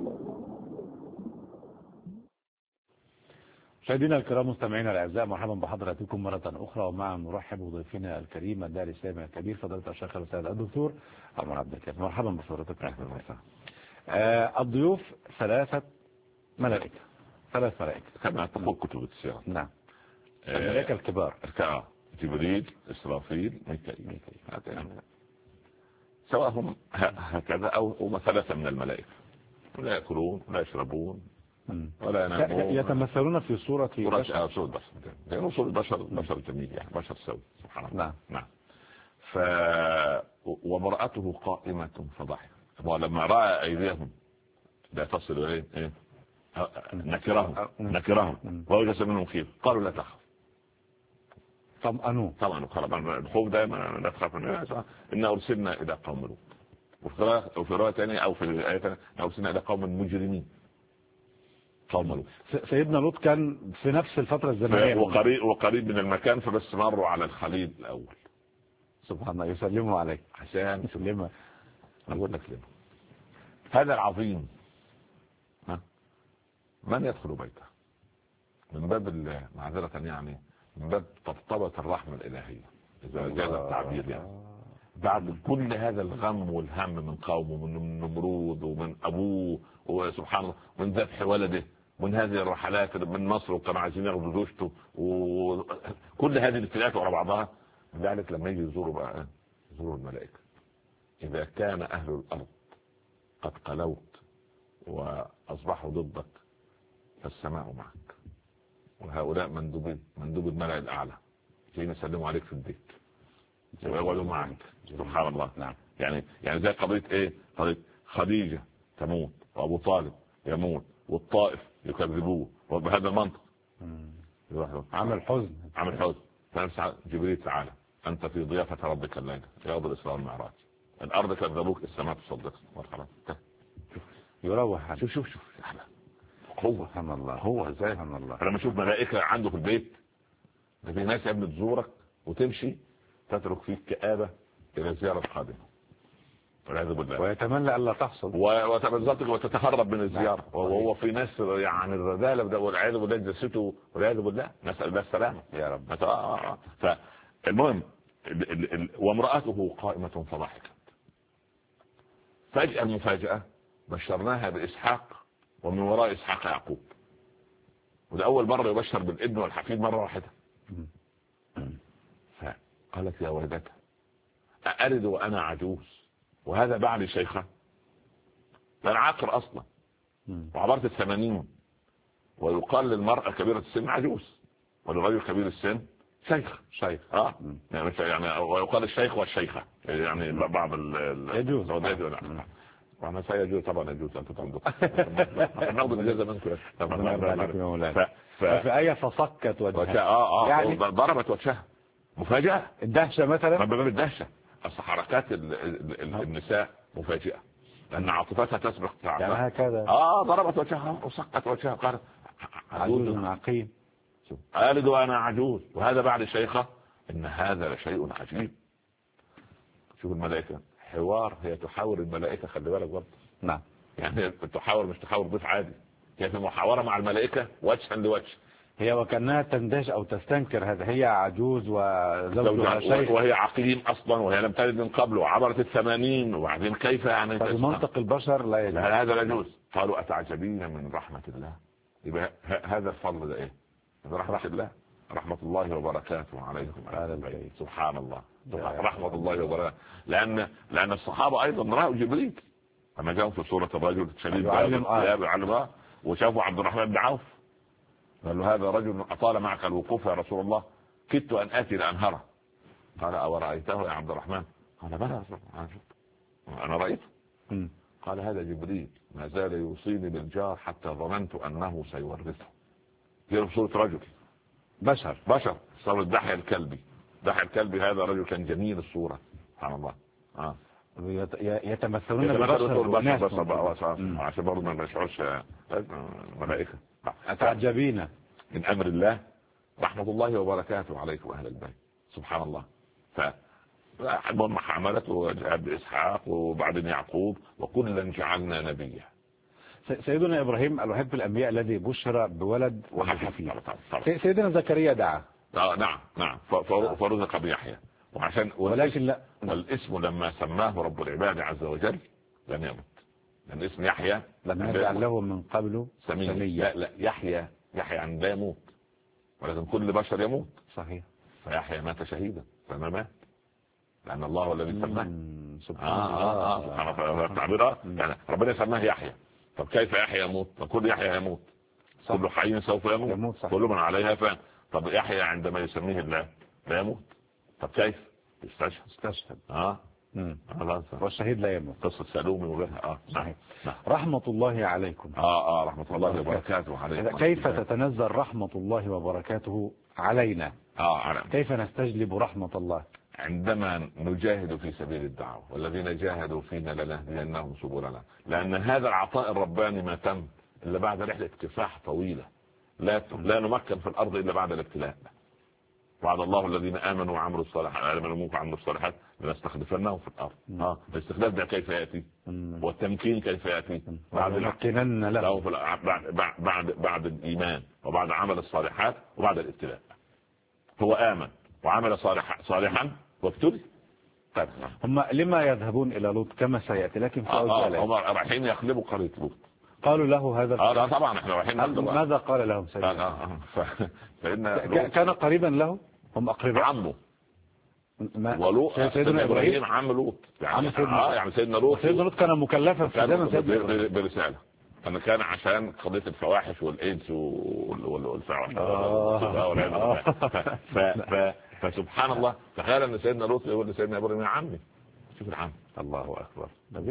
مشاهدينا الكرام مستمعينا الاعزاء، مرحبا بحضراتكم مره اخرى، ومع نرحب بضيفنا الكريم الداعي الاسلامي الكبير فضيله الشيخ الاستاذ الدكتور عمر عبد الكافي. مرحبا بحضرتك. الضيوف ثلاث ملائكه كما تقول كتب السيره. نعم. الملائكه الكبار جبريل اسرافيل ميكائيل. سواء هم هكذا او هم ثلاثه من الملائكه، لا ياكلون ولا يشربون ولا ينامون، يتمثلون في صورة بشر. لأنه صورة بشر جميل، يعني بشر سوي. سبحان الله. نعم. ومرأته قائمة فضحك، ولما رأى أيديهم لا تصل إليه نكرهم ووجس منهم خيف. قالوا لا تخف. طمأنوا. طبعا الخوف دائما لا تخاف منه. إنا أرسلنا إلى قوم لوط. وفي رواية ثانية أو في الآية ثانية أرسلنا إلى قوم مجرمين. سيدنا لوط كان في نفس الفترة الزمنية وقريب من المكان، فبس مروا على الخليل الأول. سبحان الله. يسلموا عليك عشان يسلمها. أقول لك ليه هذا العظيم من يدخل بيته من باب معذرة، يعني من باب طبطبة الرحمة الإلهية إذا جاز التعبير. يعني بعد كل هذا الغم والهم من قومه، من نمرود ومن أبوه وسبحان الله من ذبح ولده، من هذه الرحلات من مصر وكانوا عايزين ياخدوا زوجته، وكل هذه الابتلاءات ورا بعضها. لذلك لما يجي يزوروا الملائكة، إذا كان أهل الأرض قد قلوت وأصبحوا ضدك فالسماء معك، وهؤلاء مندوب الملأ الأعلى جايين يسلموا عليك في البيت ويقعدوا معك. سبحان الله. نعم. يعني زي قضية ايه؟ قضية خديجة تموت وابو طالب يموت والطائف يكذبوه، وبهذا المنطق عمل حزن. فنسعى جبريل تعالى انت في ضيافة ربك الليلة يوم الاسراء والمعراج، الارض كذبوك السماء تصدق. مرحبا. يروح. شوف قوة. سبحان الله. هو ازاي. سبحان الله. لما اشوف ملائكة عنده في البيت، في ناس يا ابني تزورك وتمشي تترك فيك كآبة إلى الزيارة القادمة والعياذ بالله، ويتمنى ألا تحصل وتبذلتك وتتهرب من الزيارة، وهو في ناس يعني الرذالة ده والعياذ بالله جسته والعياذ بالله، نسأل الله السلامة يا رب. فالمهم وامرأته قائمة فضحكت. فجأة المفاجأة بشرناها بإسحاق ومن وراء إسحاق يعقوب، وده أول مرة يبشر بالابن والحفيد مرة واحدة. فقالت يا ويلتى أألد وأنا عجوز وهذا بعد شيخة؟ أنا عاقر أصلا وعبرت 80، ويقال للمرأة كبيرة السن عجوز وللرجل كبير السن شيخ. يعني ويقال الشيخ والشيخة، يعني بعض يجوز وانا سيجوز طبعا يجوز ان تطلق ناخذ الاجازه منكم في آية فصكت وجهها يعني ضربت وجهها مفاجأة الدهشة مثلا. باب الدهشة اصل حركات النساء مفاجئة لان عاطفتها تسبق يعني هكذا ضربت وجهها وسقت وجهها قالت عجوز عقيم ألد وأنا عجوز وهذا بعد شيخة، إن هذا لشيء عجيب. شوف الملائكة حوار، هي تحاور الملائكة، خلي بالك برضه. نعم يعني تحاور مش تحاور ضيف عادي، هي في محاورة مع الملائكة وجها لوجه. هي وكأنها تندهش أو تستنكر هذا، هي عجوز وزوجها شيخ وهي عقيم أصلا وهي لم تلد من قبل وعبرت 80، وبعدين كيف يعني بمنطق البشر لا يجوز هذا لا يجوز. قالوا أتعجبين من رحمة الله؟ يبقى هذا الفضل ده إيه؟ رحمة الله، رحمة الله وبركاته عليكم. سبحان الله، رحمة الله وبركاته. لأن الصحابة أيضا رأوا جبريل لما جاءوا في سورة الرجل شديد يعلم وشافوا عبد الرحمن بن عوف قال له هذا رجل أطال معك الوقوف يا رسول الله، كدت أن آتي لأنهره. قال أورأيته يا عبد الرحمن؟ قال بلى أنا رأيته. قال هذا جبريل ما زال يوصيني بالجار حتى ظننت أنه سيورثه. في سورة رجل بشر صار دحية الكلبي هذا رجل كان جميل الصورة سبحان الله. يتمثلون بالبشر عشان برضه ما نشعرش ملائكة. أتعجبين من أمر الله رحمة الله وبركاته عليكم أهل البيت. سبحان الله. فالمهم حملته بإسحاق وبعدين يعقوب وكلا جعلنا نبيا. سيدنا إبراهيم الوحيد في الأنبياء الذي بشر بولد وحفيد. سيدنا زكريا دعا. نعم فرزق بيحيى ولكن لا، والاسم لما سماه رب العباد عز وجل لم يمت، لأن اسم يحيى لم يجعل له من قبل سميا. لا يحيى يعني لا يموت، ولكن كل بشر يموت. صحيح. فيحيى مات شهيدا فما مات لأن الله الذي سماه. سبحان الله. التعبير يعني ربنا سماه يحيى. طب كيف يحيى يموت؟ كل يحيى يموت، كل حي سوف يموت، كل من عليها فان. طب يحيى عندما يسميه الله لا يموت، طب كيف؟ استشهد. والشهيد لا يموت. قصة سلومي وغيرها. رحمة الله عليكم. رحمة الله وبركاته عليكم. كيف تتنزل رحمة الله وبركاته علينا؟ كيف نستجلب رحمة الله؟ عندما نجاهد في سبيل الدعوة، والذين جاهدوا فينا لنهدينهم سبلنا. لأن هذا العطاء الرباني ما تم إلا بعد رحلة كفاح طويلة. لا نمكن في الأرض إلا بعد الابتلاء. وعد الله الذين آمنوا وعملوا الصالحات وعملوا الصالحات لنستخلفنهم في الأرض. الاستخلاف ده كيف يأتي؟ والتمكين كيف يأتي؟ بعد مكننا له بعد الإيمان وبعد عمل الصالحات وبعد الابتلاء. هو آمن وعمل صالحا وابتلي. طيب هم لما يذهبون إلى لوط كما سيأتي، لكن هم رايحين يقلبوا قرية لوط. قالوا له هذا لا طبعا احنا رايحين. ماذا قال لهم سيدنا؟ كان قريبا له، هم أقرباء عمه ولوط. سيدنا إبراهيم عم لوط يعني سيدنا لوط كان مكلفا في زمن برسالة. أنا كان عشان قضية الفواحش والإيدز والفواحش فسبحان الله. تخيل أن سيدنا لوط يقول لسيدنا إبراهيم يا عمي. شوف العم. الله أكبر.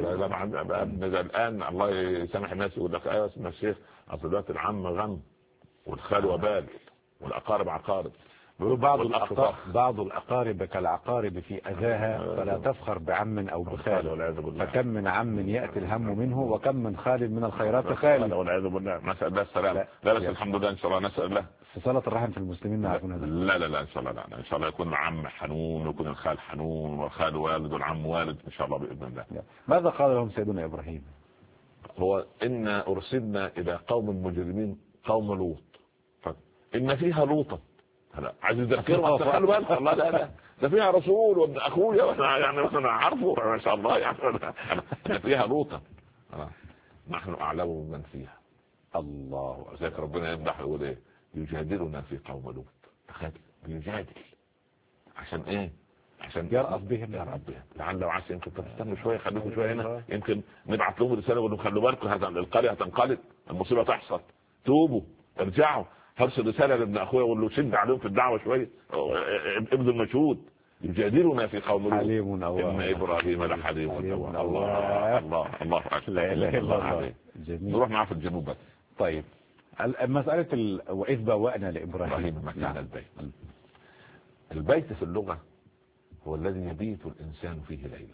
الآن الله يسامح الناس يقول لك أيوة اسمه الشيخ أصل دلوقتي العم غم والخال وبال والأقارب عقارب. بعض الأقارب كالعقارب في أذاها، فلا تفخر بعم أو بخال، فكم من عم يأتي الهم منه، وكم من خال من الخيرات خال. والعياذ بالله. نسأل الله السلام. لا بس الحمد لله إن شاء الله نسأل الله. في صلة الرحم في المسلمين نعرفون هذا. لا إن شاء الله، لا إن شاء الله يكون العم حنون ويكون الخال حنون والخال والد والعم والد إن شاء الله بإذن الله. ماذا قال لهم سيدنا إبراهيم؟ هو إن أرسلنا إلى قوم مجرمين قوم لوط، إن فيها لوطا. هلا عايز يذكروا خلوا بالك الله، لا ده فيها رسول وابن أخويا وأنا يعني مثلا عارفه ما شاء الله يعني إن فيها لوطا نحن أعلم من فيها. الله ذاك ربنا يمدح يقول إيه؟ يجادلنا في قوم لوط. تخيل بيجادل عشان إيه؟ عشان يرأف بهم لعل وعسى. يمكن تستنوا شويه، خليكم شويه هنا، يمكن نبعث لهم رساله ونقول خلوا بالكم هذا القريه هتنقلب، المصيبه تحصل، توبوا ارجعوا. هرسل رساله لابن اخويا واقول له شد عليهم في الدعوه شويه، ابذل مجهود. يجادلنا في قوم لوط حليم ان ابراهيم لحليم. الله اكبر. لا اله الا الله. نروح معاه في الجنوب بس. طيب مساله واذ بوأنا لابراهيم مكان البيت. البيت في اللغه هو الذي يبيت الإنسان فيه ليلة.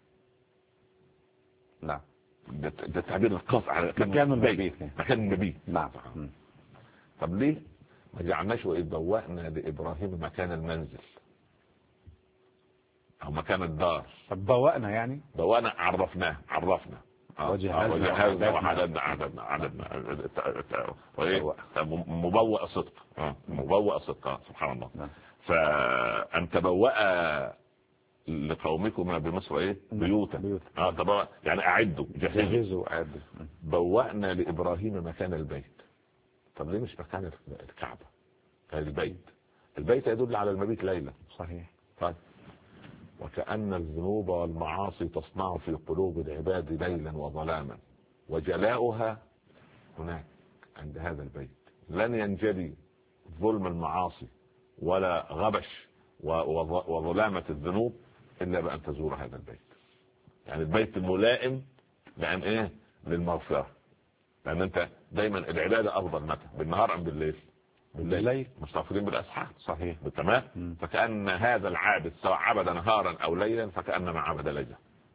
نعم. ده تعبير القاطع على مكان المبيت. مكان المبيت. نعم. طب ليه ما جعلناش وإذ بوأنا لإبراهيم مكان المنزل أو مكان الدار؟ طب بوأنا يعني بوأنا عرفنا وجهزنا وعددنا وإيه مبوأ صدق. مبوأ صدق. سبحان الله. فأن تبوأ لقومكم بمصر ايه بيوتا. طبعا يعني اعدوا جهزوا. بوأنا لإبراهيم مكان البيت. طب ليه مش مكان الكعبة؟ البيت يدل على المبيت ليلة. صحيح. طيب وكأن الذنوب والمعاصي تصنع في قلوب العباد ليلا وظلاما، وجلاؤها هناك عند هذا البيت. لن ينجلي ظلم المعاصي ولا غبش وظلامة الذنوب إلا بأن تزور هذا البيت. يعني البيت الملائم لأن إيه؟ للمغفرة. لأن أنت دايما العبادة أفضل متى؟ بالنهار أم بالليل؟ بالليل. مستغفرين بالأسحار. صحيح. تمام. فكأن هذا العابد سواء عبد نهارا أو ليلا فكأنما عبد ليلا.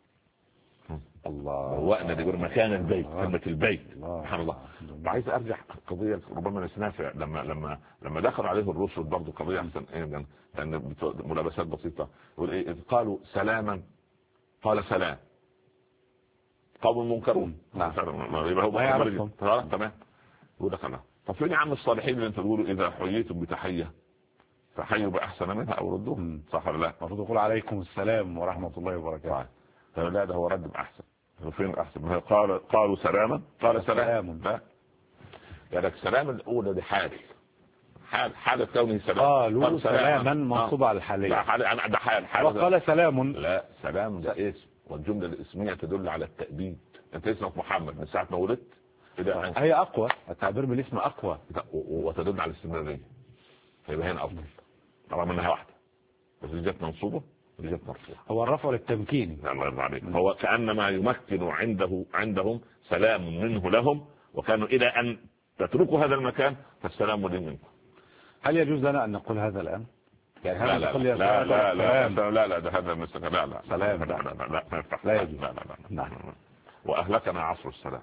الله. بوأنا يقول مكان البيت. كلمة البيت. سبحان الله. وعايز أرجع قضية ربما نسنافع لما دخل عليه الرسل برضو قضية أحسن إيه لأن ملابسات بسيطة. يقول إيه؟ إذ قالوا سلاما قال سلام. قوم منكرون. نعم. ما يعرفهم. تمام. يقول لك أنا طب فين يا عم الصالحين اللي انت تقولوا إذا حييتم بتحية فحيوا بأحسن منها أو ردوها؟ صح ولا لا؟ المفروض يقول عليكم السلام ورحمة الله وبركاته. طيب لا ده هو رد بأحسن. فين أحسن؟ قالوا سلاما قال سلام. لا يعني السلام الأولى دي حالة كونه سلام. قالوا سلاما منصوب على الحالية. ده حال. وقال سلام. لا سلام ده اسم، والجملة الاسمية تدل على التأبيد. انت اسمك محمد من ساعة ما ولدت هي أقوى، التعبير بالاسم أقوى وتدل على الاستمرارية. فيبقى هنا أفضل طبعا منها واحدة، بس اللي جت منصوبة اللي جت مرفوعة. هو الرفع للتمكين. الله يرضى عليك. هو كأنما يمكن عندهم سلام منه لهم، وكانوا إلى أن تتركوا هذا المكان فالسلام لي منكم. هل يجوز لنا أن نقول هذا الآن؟ يعني لا ده هذا مثل لا سلام لا يجوز. لا. وأهلكنا عصر السلام.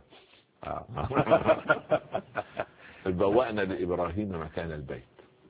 بوأنا لإبراهيم مكان البيت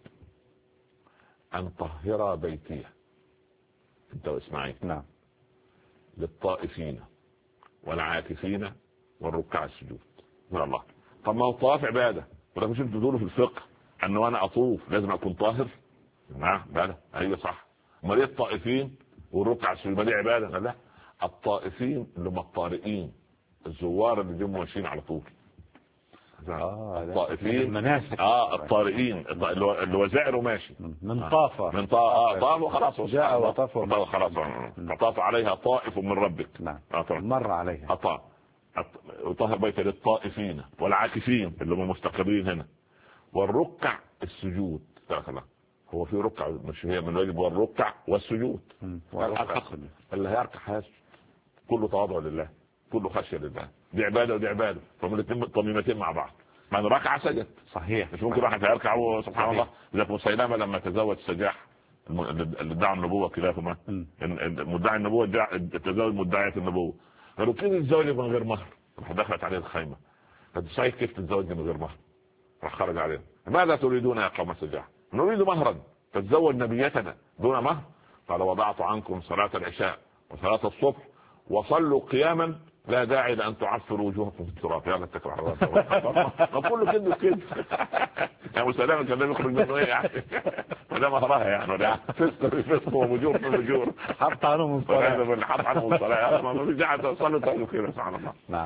أن طهر بيتي أنت وإسماعيل. نعم. للطائفين والعاكفين والركع السجود. من الله. طب ما هو الطواف عبادة، ولا مش انتوا تقولوا في الفقه أنه أنا أطوف لازم أكون طاهر؟ نعم بلى أيوة صح. ما ليه الطائفين والركع السجود ما ليه عبادة؟ لا الطائفين اللي هم الطارئين الزوار اللي جم ماشيين على طول. الطائفين المناسك. الطارئين اللي هو زائر وماشي من طاف طاف وخلاص جاء وطاف خلاص فطاف عليها طائف من ربك. نعم. مر عليها وطهر بيت للطائفين والعاكفين اللي هم مستقرين هنا، والركع السجود. هو في ركع مش هي من واجب والركع والسجود. اللي هيركع هيسجد كله تواضع لله كله خشية لله. دي عبادة ودي عبادة، فهم الاثنين طميمتين مع بعض. من ركع سجد. صحيح. مش ممكن واحد يركع سبحان الله. ذاك مسيلمة لما تزوج سجاح اللي ادعى النبوة كلاهما، مدعي النبوة تزوج مدعية النبوة، قالوا كيف تتزوج من غير مهر؟ راح دخلت عليه الخيمة قالت صحيح كيف تتزوج من غير مهر؟ راح خرج عليه ماذا تريدون يا قوم سجاح؟ نريد مهرا تتزوج نبيتنا دون مهر. قال وضعت عنكم صلاة العشاء وصلاة الصبح وصلوا قياما لا داعي لأن تعفروا وجوهكم في التراب. يلا اتكلوا على الله. ما كله كده يا مسلم كان يخرج منه ايه يعني؟ وده مهرها يعني ولا فسق وفجور في فجور. حط عنهم الصلاة. حط عنهم الصلاة. ما فيش داعي تصلوا تقولوا كده سبحان الله. نعم.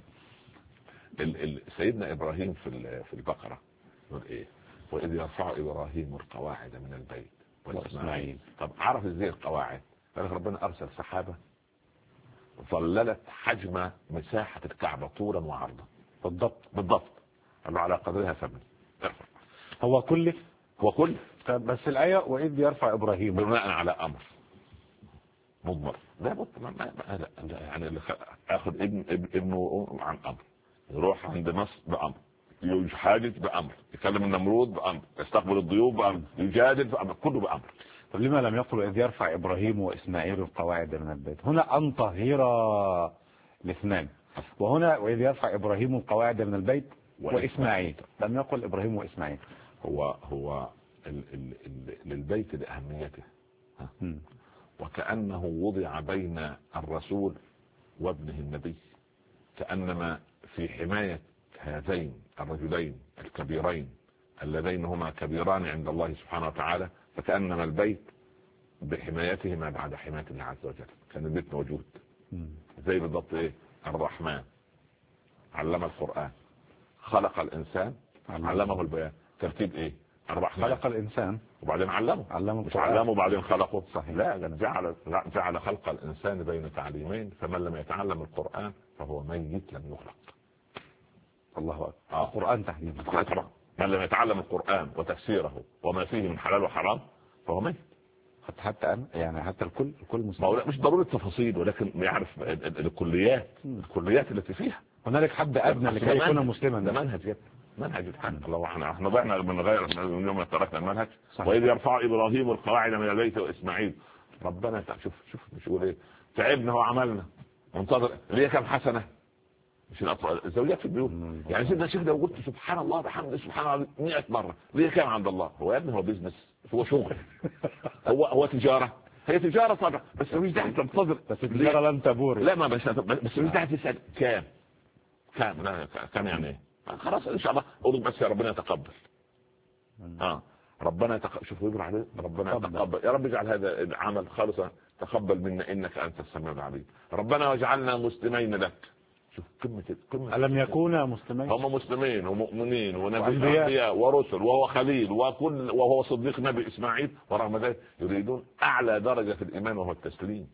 سيدنا إبراهيم في البقرة يقول ايه؟ وإذ يرفع إبراهيم القواعد من البيت وإسماعيل. طب عرف ازاي القواعد؟ قال ربنا أرسل سحابة ظللت حجم مساحة الكعبة طولا وعرضا. بالضبط. قال له على قدرها فمن هو كلف. بس الآية وإذ يرفع إبراهيم بناء على أمر مضمر. لا يعني اللي أخذ ابنه عن أمر، يروح عند مصر بأمر، يحاجز بأمر، يكلم النمرود بأمر، يستقبل الضيوف بأمر، يجادل بأمر، كله بأمر. طب لما لم يقل إذ يرفع إبراهيم وإسماعيل القواعد من البيت؟ هنا أن طهير الاثنان، وهنا وإذ يرفع إبراهيم القواعد من البيت وإسماعيل، لم يقل إبراهيم وإسماعيل. هو للبيت لأهميته، وكأنه وضع بين الرسول وابنه النبي، كأنما في حماية هذين الرجلين الكبيرين اللذين هما كبيران عند الله سبحانه وتعالى، فكأنما البيت بحمايتهما بعد حماية الله عز وجل. كان البيت موجود زي بالضبط ايه؟ الرحمن علم القرآن، خلق الإنسان علمه البيان. ترتيب ايه؟ الرحمن خلق الإنسان وبعدين علمه، مش علمه وبعدين خلقه. صحيح. لا جعل خلق الإنسان بين تعليمين، فمن لم يتعلم القرآن فهو ميت لم يخلق. الله أكبر. القرآن تحديدا طبعا من لم يتعلم القرآن وتفسيره وما فيه من حلال وحرام فهو ميت. حتى أنا يعني حتى الكل مسلم. مش ضروري التفاصيل ولكن يعرف الكليات التي فيها. هنالك حد أدنى لكي يكون مسلما. ده منهج الحق. الله احنا ضعنا من غير من يوم تركنا المنهج. وإذ يرفع إبراهيم القواعد من البيت وإسماعيل. ربنا شوف مش يقول ايه؟ تعبنا وعملنا منتظر ليه كم حسنة؟ مش الزوجات في البيوت. يعني سيدنا الشيخ ده قلت سبحان الله بحمد سبحان الله 100 مرة، ليه كام عند الله؟ هو يا ابني هو بيزنس، هو شغل، هو تجارة، هي تجارة طبعا، بس مش داعي تنتظر. بس التجارة لن تبور. لا ما بس مش داعي تسأل كام يعني ايه؟ خلاص ان شاء الله قول بس يا ربنا يتقبل. ربنا شوف يقول عليه ربنا يتقبل، يا رب اجعل هذا العمل خالصا تقبل منا انك انت السميع العليم. ربنا واجعلنا مسلمين لك. شوف كلمة ألم يكونا مسلمين؟ هم مسلمين ومؤمنين ونبياء ورسل وهو خليل وهو صديق نبي إسماعيل، ورغم ذلك يريدون أعلى درجة في الإيمان وهو التسليم.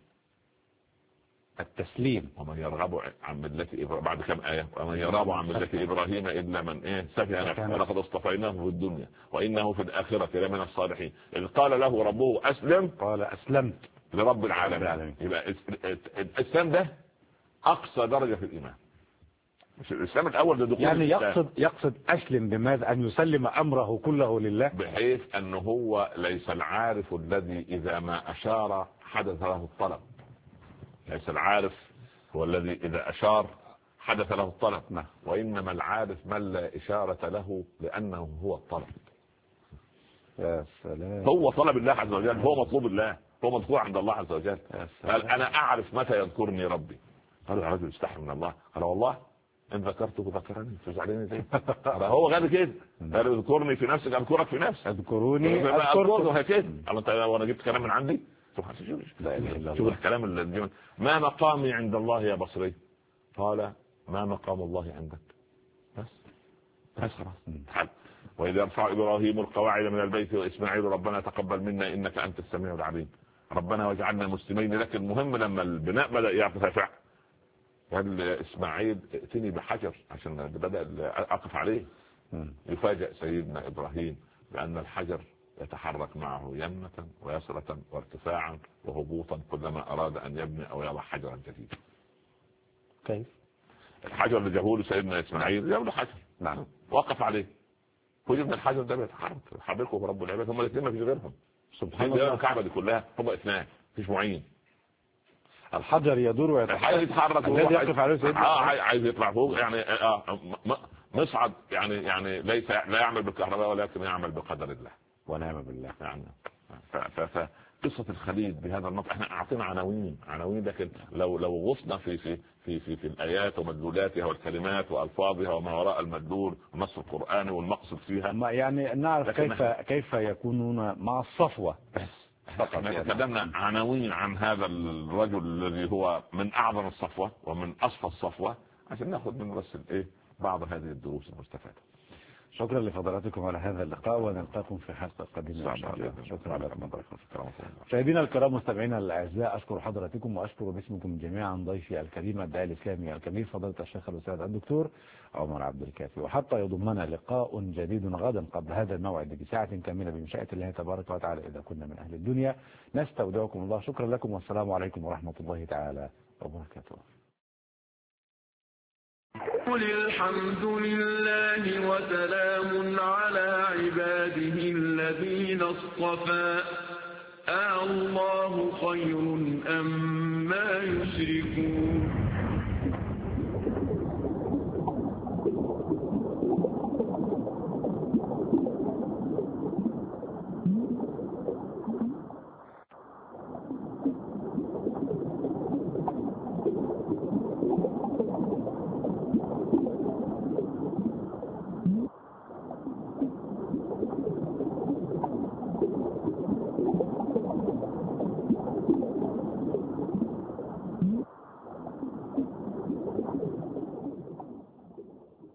ومن يرغب عن ملة إبراهيم بعد كم آية؟ ومن يرغب عن ملة إبراهيم إلا من سفه نفسه ولقد اصطفيناه في الدنيا وإنه في الآخرة لمن الصالحين. إذ قال له ربه أسلم قال أسلمت لرب العالمين. يبقى الإسلام ده أقصى درجة في الإيمان. مش الإسلام الأول ده دخول يعني يقصد أسلم بماذا؟ أن يسلم أمره كله لله، بحيث أنه هو ليس العارف الذي إذا ما أشار حدث له الطلب. ليس العارف هو الذي إذا أشار حدث له الطلب. وإنما العارف من لا إشارة له لأنه هو الطلب. يا سلام. هو طلب الله عز وجل، هو مطلوب الله، هو مطلوب عند الله عز وجل. قال أنا أعرف متى يذكرني ربي. قالوا يا رجل استحي من الله. قال والله إن ذكرته ذكرني تزعلني زي هو غير كده. قال اذكرني في نفسك أذكرك في نفسك، اذكروني أذكرك هكذا. الله وأنا جبت كلام من عندي. شوف الكلام اللي ما مقامي عند الله يا بصري؟ قال ما مقام الله عندك؟ بس خلاص. وإذ يرفع إبراهيم القواعد من البيت وإسماعيل ربنا تقبل منا إنك أنت السميع العليم. ربنا واجعلنا مسلمين لك. المهم لما البناء بدأ يرتفع قال إسماعيل ائتني بحجر عشان بدأ أقف عليه. يفاجأ سيدنا إبراهيم بأن الحجر يتحرك معه يمنة ويسرة وارتفاعا وهبوطا كلما أراد أن يبني أو يضع حجرا جديدا. كيف؟ الحجر اللي جابوله سيدنا إسماعيل جابوا له حجر. نعم. وقف عليه، كل ابن الحجر ده بيتحرك حبيبكم ورب العباد، هم الاثنين ما فيش غيرهم سبحان الله. الكعبه دي كلها هم اثنين مفيش معين. الحجر يدور ويتحرك الذي يقف عليه سيدنا عايز يطلع فوق يعني مصعد يعني ليس لا يعمل بالكهرباء ولكن يعمل بقدر الله ونعم بالله يعني. قصة الخليل بهذا النص احنا اعطينا عناوين لكن لو غصنا في الايات ومدلولاتها والكلمات والفاظها وما وراء المدلول والنص القرآني والمقصد فيها يعني نعرف كيف يكونون مع الصفوة بس. احنا تكلمنا عناوين عن هذا الرجل الذي هو من اعظم الصفوة ومن اصفى الصفوة عشان ناخذ منه بس بعض هذه الدروس المستفادة. شكرا لفضلاتكم على هذا اللقاء، ونلقاكم في حلقة قادمة. شكرا لكم. مشاهدينا الكرام مستمعينا الاعزاء، اشكر حضراتكم واشكر باسمكم جميعا ضيفي الكريم الداعي الاسلامي الكبير فضيلة الشيخ الاستاذ الدكتور عمر عبد الكافي. وحتى يضمنا لقاء جديد غدا قبل هذا الموعد بساعة كاملة بمشيئة الله تبارك وتعالى إذا كنا من أهل الدنيا، نستودعكم الله. شكرا لكم والسلام عليكم ورحمة الله تعالى وبركاته. قل الحمد لله وسلام على عباده الذين اصطفى الله خير أما يشركون.